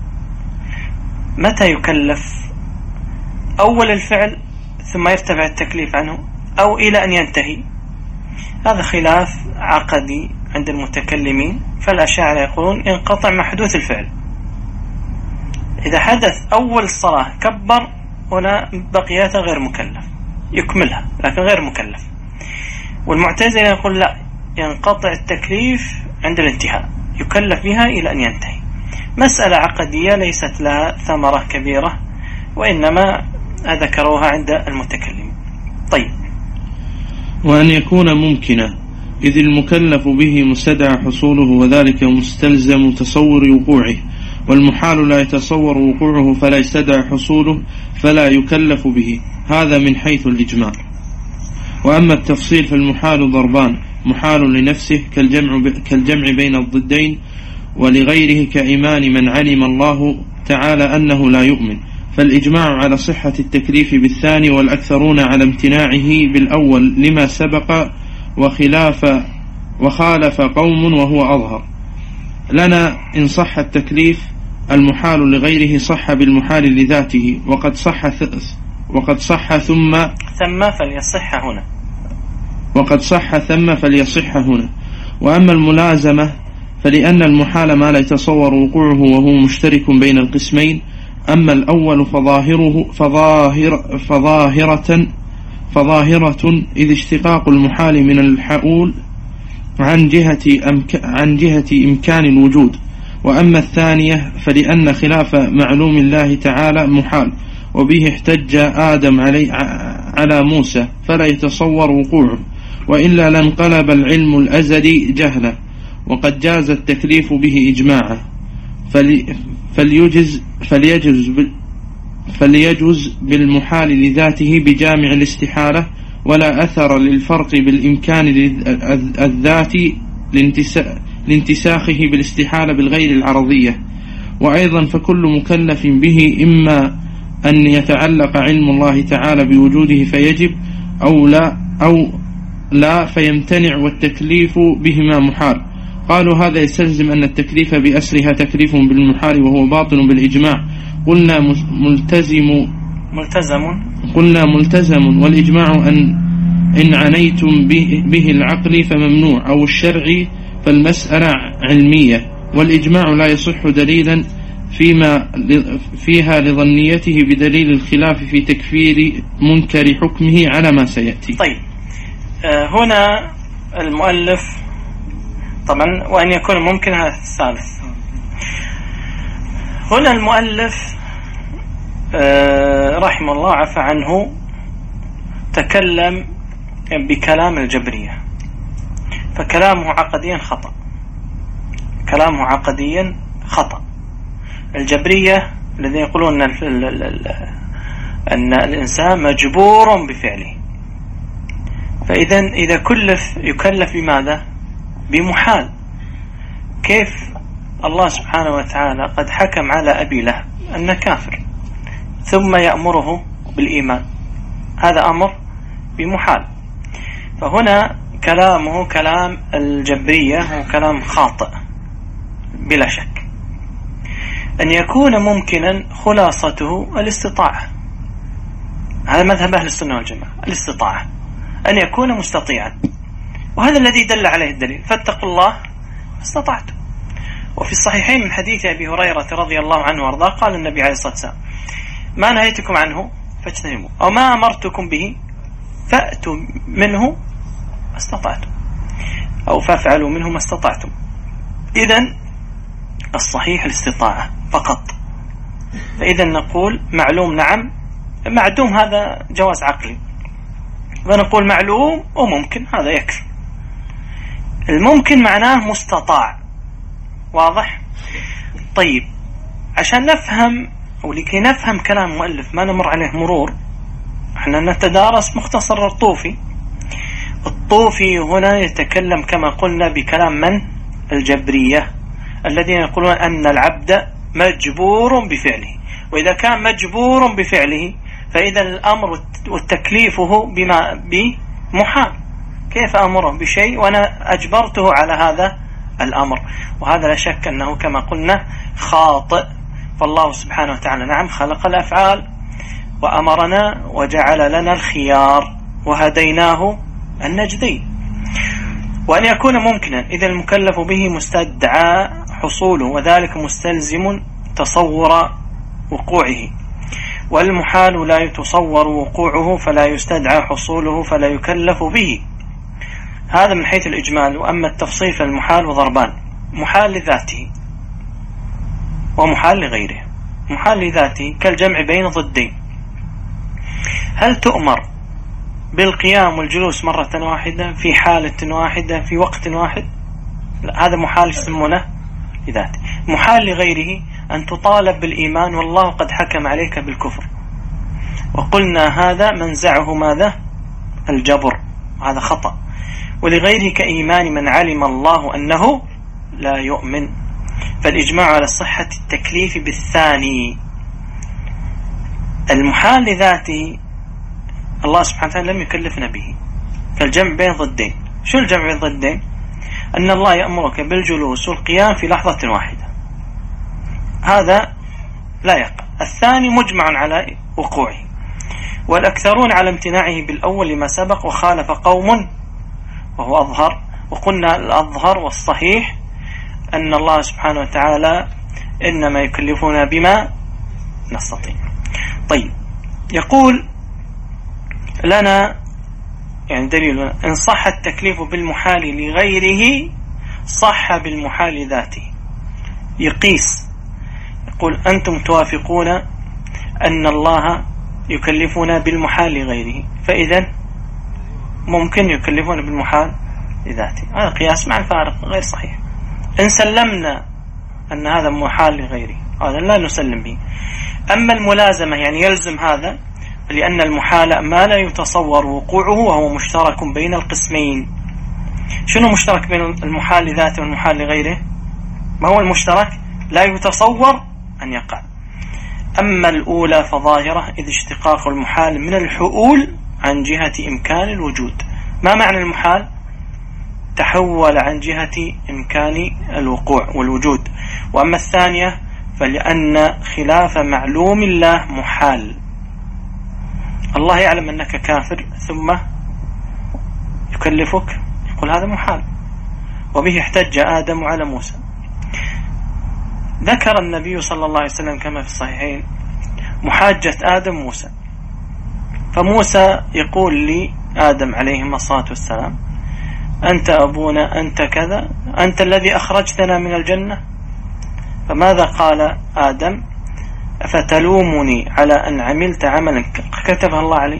متى يكلف؟ أول الفعل ثم يرتفع التكليف عنه أو إلى أن ينتهي؟ هذا خلاف عقدي عند المتكلمين. فالأشاعرة يقولون ينقطع مع حدوث الفعل. إذا حدث أول الصلاة كبر هنا بقيتها غير مكلف، يكملها لكن غير مكلف. والمعتزلة يقول لا، ينقطع التكليف عند الانتهاء، يكلف بها إلى أن ينتهي. مسألة عقدية ليست لها ثمرة كبيرة، وإنما ذكروها عند المتكلم. طيب. وأن يكون ممكنا، إذ المكلف به مستدعى حصوله وذلك مستلزم تصور وقوعه، والمحال لا يتصور وقوعه فلا يستدعى حصوله فلا يكلف به. هذا من حيث الإجمال. وأما التفصيل فالمحال ضربان: محال لنفسه كالجمع, كالجمع بين الضدين، ولغيره كإيمان من علم الله تعالى أنه لا يؤمن. فالإجماع على صحة التكليف بالثاني، والأكثرون على امتناعه بالأول لما سبق، وخلاف وخالف قوم وهو أظهر. لنا إن صح التكليف المحال لغيره صح بالمحال لذاته، وقد صح وقد صح ثم ثم فليصح هنا وقد صح ثم فليصح هنا. وأما الملازمة فلأن المحال ما لا يتصور وقوعه وهو مشترك بين القسمين، أما الأول فظاهره فظاهر فظاهرة فظاهرة إذ اشتقاق المحال من الحؤول عن جهة أمك عن جهة إمكان الوجود. وأما الثانية فلأن خلاف معلوم الله تعالى محال، وبه احتج آدم علي على موسى فلا يتصور وقوعه، وإلا لانقلب العلم الأزلي جهلا، وقد جاز التكليف به إجماعا. فلي فليجز فليجز فليجز بالمحال لذاته بجامع الاستحالة، ولا أثر للفرق بالإمكان الذاتي لانتساخه بالاستحالة بالغير العرضية. وأيضا فكل مكلف به إما أن يتعلق علم الله تعالى بوجوده فيجب، أو لا أو لا فيمتنع، والتكليف بهما محال. قالوا هذا يستلزم أن التكليف بأسرها تكليف بالمحال وهو باطل بالإجماع. قلنا ملتزم ملتزم قلنا ملتزم والإجماع أن إن عنيتم به, به العقل فممنوع، أو الشرعي فالمسألة علمية، والإجماع لا يصح دليلا فيما فيها لظنيته بدليل الخلاف في تكفير منكر حكمه على ما سيأتي. طيب هنا المؤلف طبعا وأن يكون ممكن هذا الثالث. هنا المؤلف رحمه الله عفى عنه تكلم بكلام الجبرية، فكلامه عقديا خطأ، كلامه عقديا خطأ. الجبرية الذين يقولون أن, أن الإنسان مجبور بفعله، فإذا إذا كلف يكلف بماذا؟ بمحال. كيف الله سبحانه وتعالى قد حكم على أبي لهب أنه كافر ثم يأمره بالإيمان؟ هذا أمر بمحال. فهنا كلامه كلام الجبرية وكلام خاطئ بلا شك. أن يكون ممكنا خلاصته الاستطاعة، هذا مذهب أهل السنة والجماعة، الاستطاعة أن يكون مستطيعا، وهذا الذي دل عليه الدليل، فاتقوا الله استطعتم. وفي الصحيحين من حديث أبي هريرة رضي الله عنه وارضاه قال النبي عليه الصلاة والسلام: ما نهيتكم عنه فاجتنبوه، أو ما أمرتكم به فأتوا منه استطعتم، أو فافعلوا منه ما استطعتم. إذن الصحيح الاستطاعة فقط. فإذا نقول معلوم نعم، معدوم هذا جواز عقلي، ونقول معلوم وممكن هذا يكفي. الممكن معناه مستطاع، واضح؟ طيب عشان نفهم أو لكي نفهم كلام مؤلف ما نمر عليه مرور، احنا نتدارس مختصر الطوفي. الطوفي هنا يتكلم كما قلنا بكلام من؟ الجبرية الذين يقولون أن العبد مجبور بفعله، وإذا كان مجبور بفعله فإذا الأمر وتكليفه بما بمحال. كيف أمره بشيء وأنا أجبرته على هذا الأمر؟ وهذا لا شك أنه كما قلنا خاطئ. فالله سبحانه وتعالى نعم خلق الأفعال وأمرنا وجعل لنا الخيار وهديناه النجدين. وأن يكون ممكنا إذا المكلف به مستدعى حصوله، وذلك مستلزم تصور وقوعه، والمحال لا يتصور وقوعه فلا يستدعى حصوله فلا يكلف به. هذا من حيث الإجمال. وأما التفصيل فالمحال وضربان: محال لذاته ومحال لغيره. محال لذاته كالجمع بين ضدين، هل تؤمر بالقيام والجلوس مرة واحدة في حالة واحدة في وقت واحد؟ لا، هذا محال يسمونه لذاته. محال لغيره أن تطالب بالإيمان والله قد حكم عليك بالكفر، وقلنا هذا منزعه ماذا؟ الجبر، هذا خطأ. ولغيره كإيمان من علم الله أنه لا يؤمن. فالإجماع على صحة التكليف بالثاني. المحال لذاته الله سبحانه وتعالى لم يكلفنا به، كالجمع بين ضدين. شو الجمع بين ضدين؟ أن الله يأمرك بالجلوس والقيام في لحظة واحدة، هذا لا يقع. الثاني مجمع على وقوعه، والأكثرون على امتناعه بالأول لما سبق، وخالف قوم وهو أظهر. وقلنا الأظهر والصحيح أن الله سبحانه وتعالى إنما يكلفنا بما نستطيع. طيب يقول لنا يعني دليل إن صح التكليف بالمحال لغيره صح بالمحال ذاته. يقيس يقول أنتم توافقون أن الله يكلفنا بالمحال لغيره، فإذا ممكن يكلفون بالمحال لذاته. هذا قياس مع الفارق غير صحيح. إن سلمنا أن هذا محال لغيره هذا لا نسلم به. أما الملازمة يعني يلزم هذا، لأن المحال ما لا يتصور وقوعه وهو مشترك بين القسمين. شنو مشترك بين المحال لذاته والمحال لغيره؟ ما هو المشترك؟ لا يتصور أن يقع. أما الأولى فظاهرة، إذ اشتقاق المحال من الحؤول عن جهة إمكان الوجود. ما معنى المحال؟ تحول عن جهة إمكان الوقوع والوجود. وأما الثانية فلأن خلاف معلوم الله محال. الله يعلم أنك كافر ثم يكلفك، يقول هذا محال. وبه احتج آدم على موسى. ذكر النبي صلى الله عليه وسلم كما في الصحيحين محاجة آدم موسى، فموسى يقول لآدم عليهما الصلاة والسلام أنت أبونا، أنت كذا، أنت الذي أخرجتنا من الجنة. فماذا قال آدم؟ أفتلومني على أن عملت عملا كتبها الله علي؟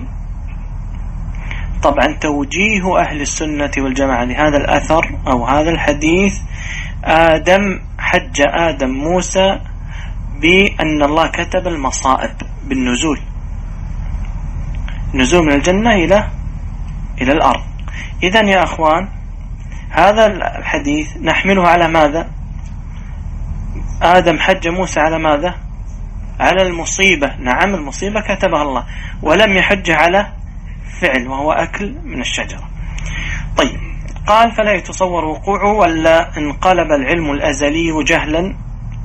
طبعا توجيه أهل السنة والجماعة لهذا الأثر أو هذا الحديث، آدم حج آدم موسى بأن الله كتب المصائب بالنزول، نزول من الجنة إلى إلى الأرض. إذن يا أخوان هذا الحديث نحمله على ماذا؟ آدم حج موسى على ماذا؟ على المصيبة. نعم المصيبة كتبها الله، ولم يحج على فعل وهو أكل من الشجرة. طيب قال فلا يتصور وقوعه، ولا انقلب العلم الأزلي جهلا،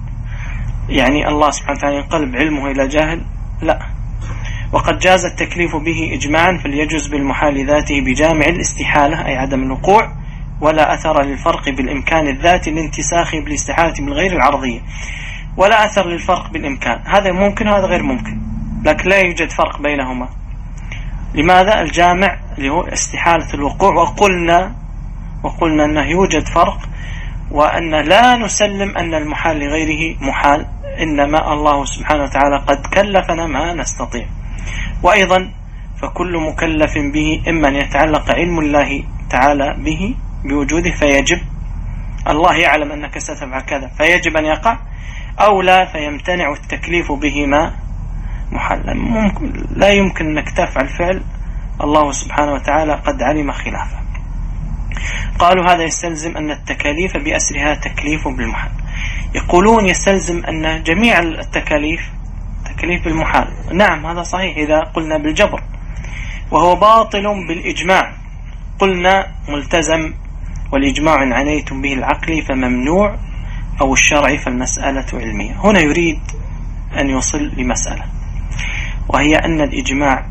يعني الله سبحانه وتعالى ينقلب علمه إلى جهل؟ لا. وقد جاز التكليف به إجماعا، فليجوز بالمحال ذاته بجامع الاستحالة أي عدم الوقوع، ولا أثر للفرق بالإمكان الذاتي لانتساخ بالاستحالة بالغير العرضية. ولا أثر للفرق بالإمكان، هذا ممكن وهذا غير ممكن، لكن لا يوجد فرق بينهما. لماذا؟ الجامع اللي هو استحالة الوقوع. وقلنا وقلنا أنه يوجد فرق، وأن لا نسلم أن المحال لغيره محال، إنما الله سبحانه وتعالى قد كلفنا ما نستطيع. وأيضا فكل مكلف به إما أن يتعلق علم الله تعالى به بوجوده فيجب، الله يعلم أنك ستفعل كذا فيجب أن يقع، أو لا فيمتنع التكليف بهما محلا. لا يمكن أنك تفعل فعل الله سبحانه وتعالى قد علم خلافه. قالوا هذا يستلزم أن التكاليف بأسرها تكليف بالمحال. يقولون يستلزم أن جميع التكاليف تكليف بالمحال. نعم هذا صحيح إذا قلنا بالجبر، وهو باطل بالإجماع. قلنا ملتزم، والإجماع إن عنيتم به العقل فممنوع، أو الشرع فالمسألة علمية. هنا يريد أن يوصل لمسألة، وهي أن الإجماع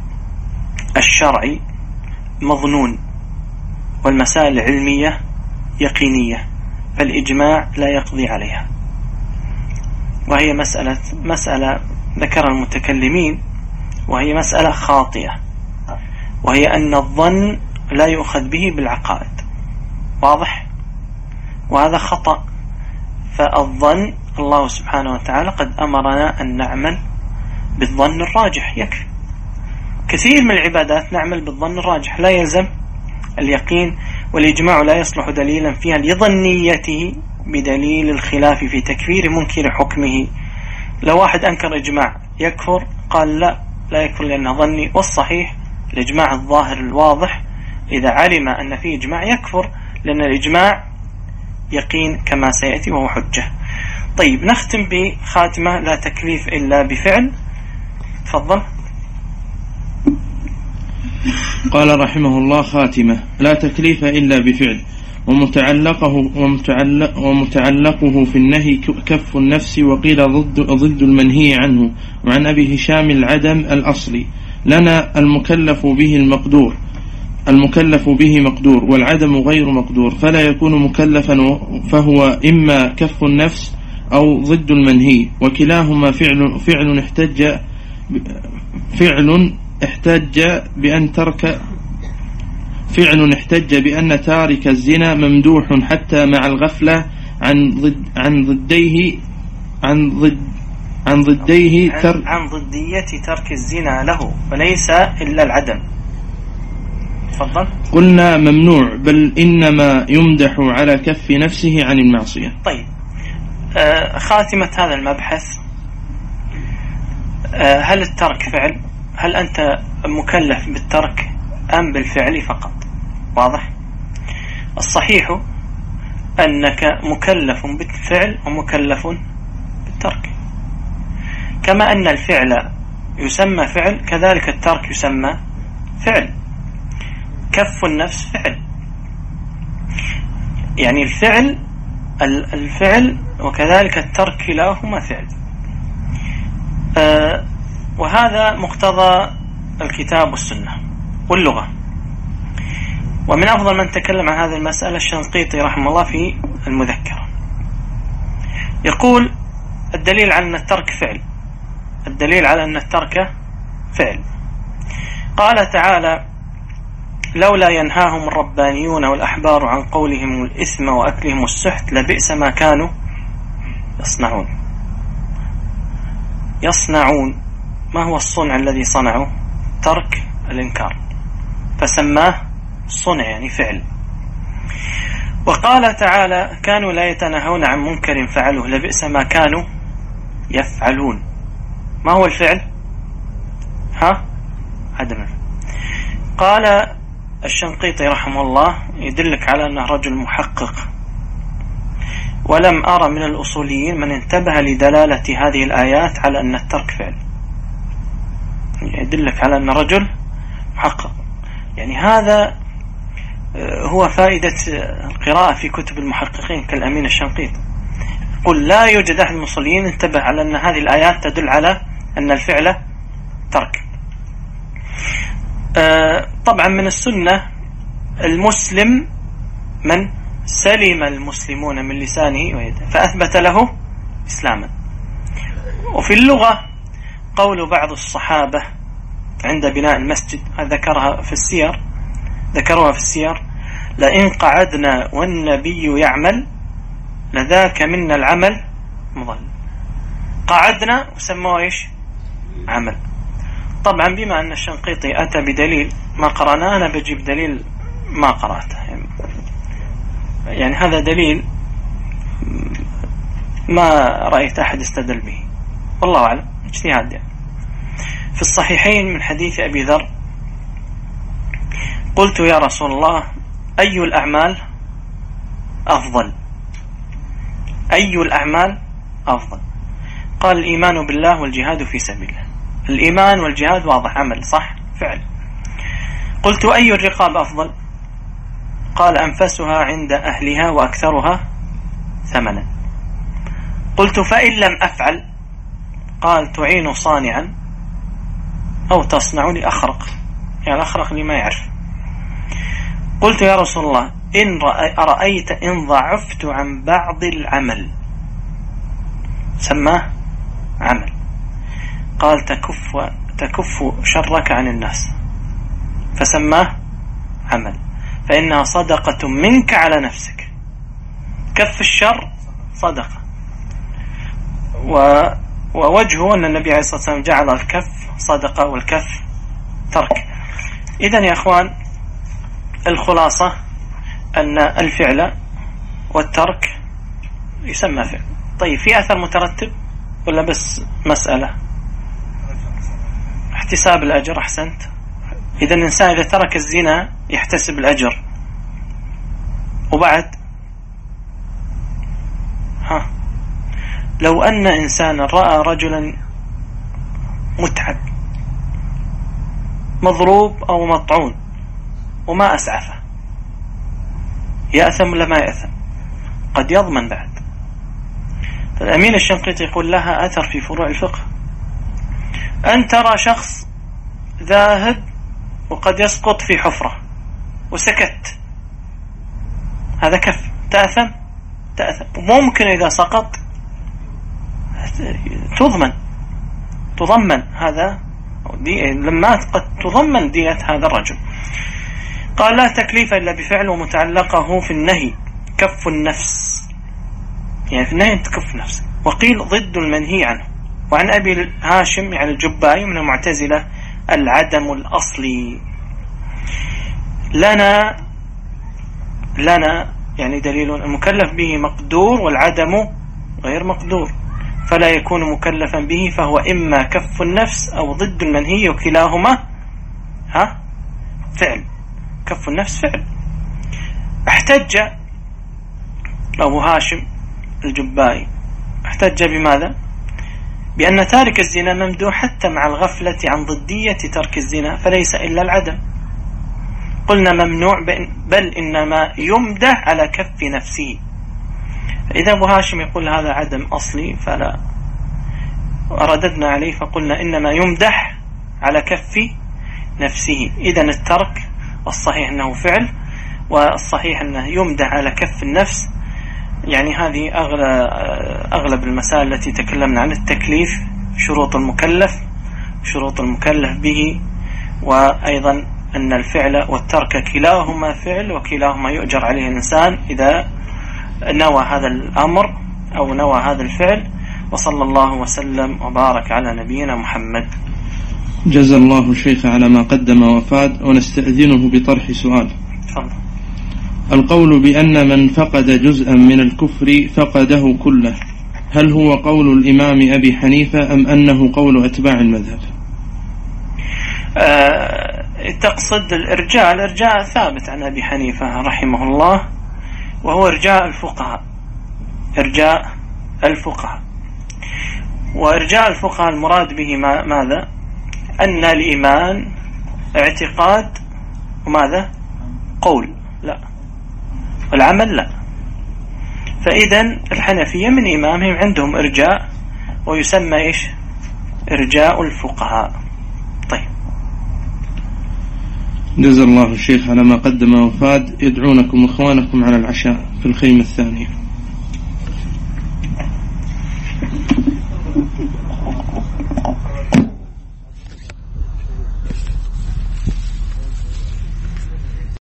الشرعي مظنون، والمسائل العلمية يقينية، فالإجماع لا يقضي عليها. وهي مسألة مسألة ذكر المتكلمين، وهي مسألة خاطئة، وهي أن الظن لا يؤخذ به بالعقائد. واضح؟ وهذا خطأ. فالظن الله سبحانه وتعالى قد أمرنا أن نعمل بالظن الراجح، يكفي. كثير من العبادات نعمل بالظن الراجح، لا يلزم اليقين. والإجماع لا يصلح دليلا فيها لظنيته بدليل الخلاف في تكفير منكر حكمه. لو واحد أنكر إجماع يكفر؟ قال لا لا يكفر لأنه ظني. والصحيح الإجماع الظاهر الواضح إذا علم أن فيه إجماع يكفر، لأن الإجماع يقين كما سيأتي وهو حجة. طيب نختم بخاتمة لا تكليف إلا بفعل. تفضل. قال رحمه الله خاتمة لا تكليف إلا بفعل، ومتعلقه, ومتعلق ومتعلقه في النهي كف النفس، وقيل ضد, ضد المنهي عنه. وعن أبي هشام العدم الأصلي لنا المكلف به المقدور المكلف به مقدور، والعدم غير مقدور، فلا يكون مكلفا، فهو إما كف النفس أو ضد المنهي، وكلاهما فعل فعل احتج فعل احتج بأن ترك فعل احتج بأن تارك الزنا ممدوح حتى مع الغفلة عن ضد عن ضديه عن ضد عن ضديه تر عن ضدية ترك الزنا له، وليس إلا العدم. تفضل. قلنا ممنوع، بل إنما يمدح على كف نفسه عن المعصية. طيب، آه خاتمة هذا المبحث، آه هل الترك فعل؟ هل أنت مكلف بالترك أم بالفعل فقط؟ واضح؟ الصحيح أنك مكلف بالفعل ومكلف بالترك، كما أن الفعل يسمى فعل كذلك الترك يسمى فعل. كف النفس فعل، يعني الفعل الفعل وكذلك الترك كلاهما فعل. آه وهذا مقتضى الكتاب والسنة واللغة. ومن أفضل من تكلم عن هذه المسألة الشنقيطي رحمه الله في المذكرة، يقول الدليل على أن الترك فعل، الدليل على أن الترك فعل، قال تعالى: لولا ينهاهم الربانيون والأحبار عن قولهم الإثم وأكلهم السحت لبئس ما كانوا يصنعون. يصنعون، ما هو الصنع الذي صنعوا؟ ترك الإنكار، فسماه صنع يعني فعل. وقال تعالى: كانوا لا يتناهون عن منكر فعلوه لبئس ما كانوا يفعلون. ما هو الفعل؟ ها؟ عدم. قال الشنقيطي رحمه الله: يدلك على أنه رجل محقق، ولم أرى من الأصوليين من انتبه لدلالة هذه الآيات على أن الترك فعل. يدلك على أن رجل محقق، يعني هذا هو فائدة القراءة في كتب المحققين كالأمين الشنقيطي. قل لا يوجد أحد من الأصوليين انتبه على أن هذه الآيات تدل على أن الفعل ترك. طبعا من السنة المسلم من سلم المسلمون من لسانه ويده فأثبت له إسلاما. وفي اللغة قول بعض الصحابة عند بناء المسجد، ذكرها في السير ذكروها في السير: لئن قعدنا والنبي يعمل لذاك منا العمل مضل. قعدنا وسموه ايش؟ عمل. طبعا بما أن الشنقيطي أتى بدليل ما قرأناه، أنا بجيب دليل ما قرأته، يعني هذا دليل ما رأيت أحد استدل به، والله أعلم، اجتهاد. يعني في الصحيحين من حديث أبي ذر: قلت يا رسول الله أي الأعمال أفضل؟ أي الأعمال أفضل؟ قال: الإيمان بالله والجهاد في سبيله. الإيمان والجهاد واضح، عمل صح، فعل. قلت: أي الرقاب أفضل؟ قال: أنفسها عند أهلها وأكثرها ثمنا. قلت: فإن لم أفعل؟ قال: تعين صانعا أو تصنع لأخرق، يعني أخرق لي ما يعرف. قلت: يا رسول الله إن رأيت إن ضعفت عن بعض العمل، سماه عمل. قال: تكف تكف شرك عن الناس، فسماه عمل، فإنها صدقة منك على نفسك. كف الشر صدقة. و ووجهه أن النبي عليه الصلاة والسلام جعل الكف صدقة والكف ترك. إذن يا أخوان، الخلاصة أن الفعل والترك يسمى فعل. طيب، في أثر مترتب ولا بس مسألة احتساب الأجر؟ أحسنت. إذا الإنسان إذا ترك الزنا يحتسب الأجر، وبعد ها لو أن إنسانا رأى رجلا متعب مضروب أو مطعون وما أسعفه، يأثم ولا ما يأثم؟ قد يضمن بعد. فالأمين الشنقيطي يقول لها أثر في فروع الفقه. أن ترى شخص ذاهب وقد يسقط في حفرة وسكت، هذا كف، تأثم؟ تأثم. ممكن إذا سقط تضمن تضمن هذا دي لما قد تضمن دية هذا الرجل. قال لا تكليف إلا بفعل ومتعلقه في النهي كف النفس، يعني في النهي تكف نفسك. وقيل ضد المنهي عنه. وعن أبي هاشم يعني الجبائي من المعتزلة العدم الأصلي. لنا لنا يعني دليل المكلف به مقدور والعدم غير مقدور، فلا يكون مكلفا به، فهو إما كف النفس أو ضد المنهي، وكلاهما ها فعل. كف النفس فعل. احتج أبو هاشم الجبائي احتج بماذا؟ بأن تارك الزنا ممدوح حتى مع الغفلة عن ضدية ترك الزنا، فليس إلا العدم. قلنا ممنوع بل إنما يمدح على كف نفسه. إذا أبو هاشم يقول هذا عدم أصلي فلا، رددنا عليه فقلنا إنما يمدح على كف نفسه. إذن الترك الصحيح أنه فعل، والصحيح أنه يمدح على كف النفس. يعني هذه أغلب المسائل التي تكلمنا عن التكليف، شروط المكلف، شروط المكلف به، وأيضا أن الفعل والترك كلاهما فعل، وكلاهما يؤجر عليه الإنسان إذا نوى هذا الأمر أو نوى هذا الفعل. وصلى الله وسلم وبارك على نبينا محمد. جزا الله الشيخ على ما قدم وفاد، ونستأذنه بطرح سؤال. فضل. القول بأن من فقد جزءا من الكفر فقده كله، هل هو قول الإمام أبي حنيفة أم أنه قول أتباع المذهب؟ أه تقصد الإرجاء. الإرجاء ثابت عن أبي حنيفة رحمه الله، وهو إرجاء الفقهاء. إرجاء الفقهاء وإرجاء الفقهاء المراد به ماذا؟ أن الإيمان اعتقاد وماذا؟ قول لا، والعمل لا. فإذا الحنفية من إمامهم عندهم إرجاء، ويسمى إيش؟ إرجاء الفقهاء. طيب. جزا الله الشيخ على ما قدم وفاد. يدعونكم إخوانكم على العشاء في الخيمة الثانية.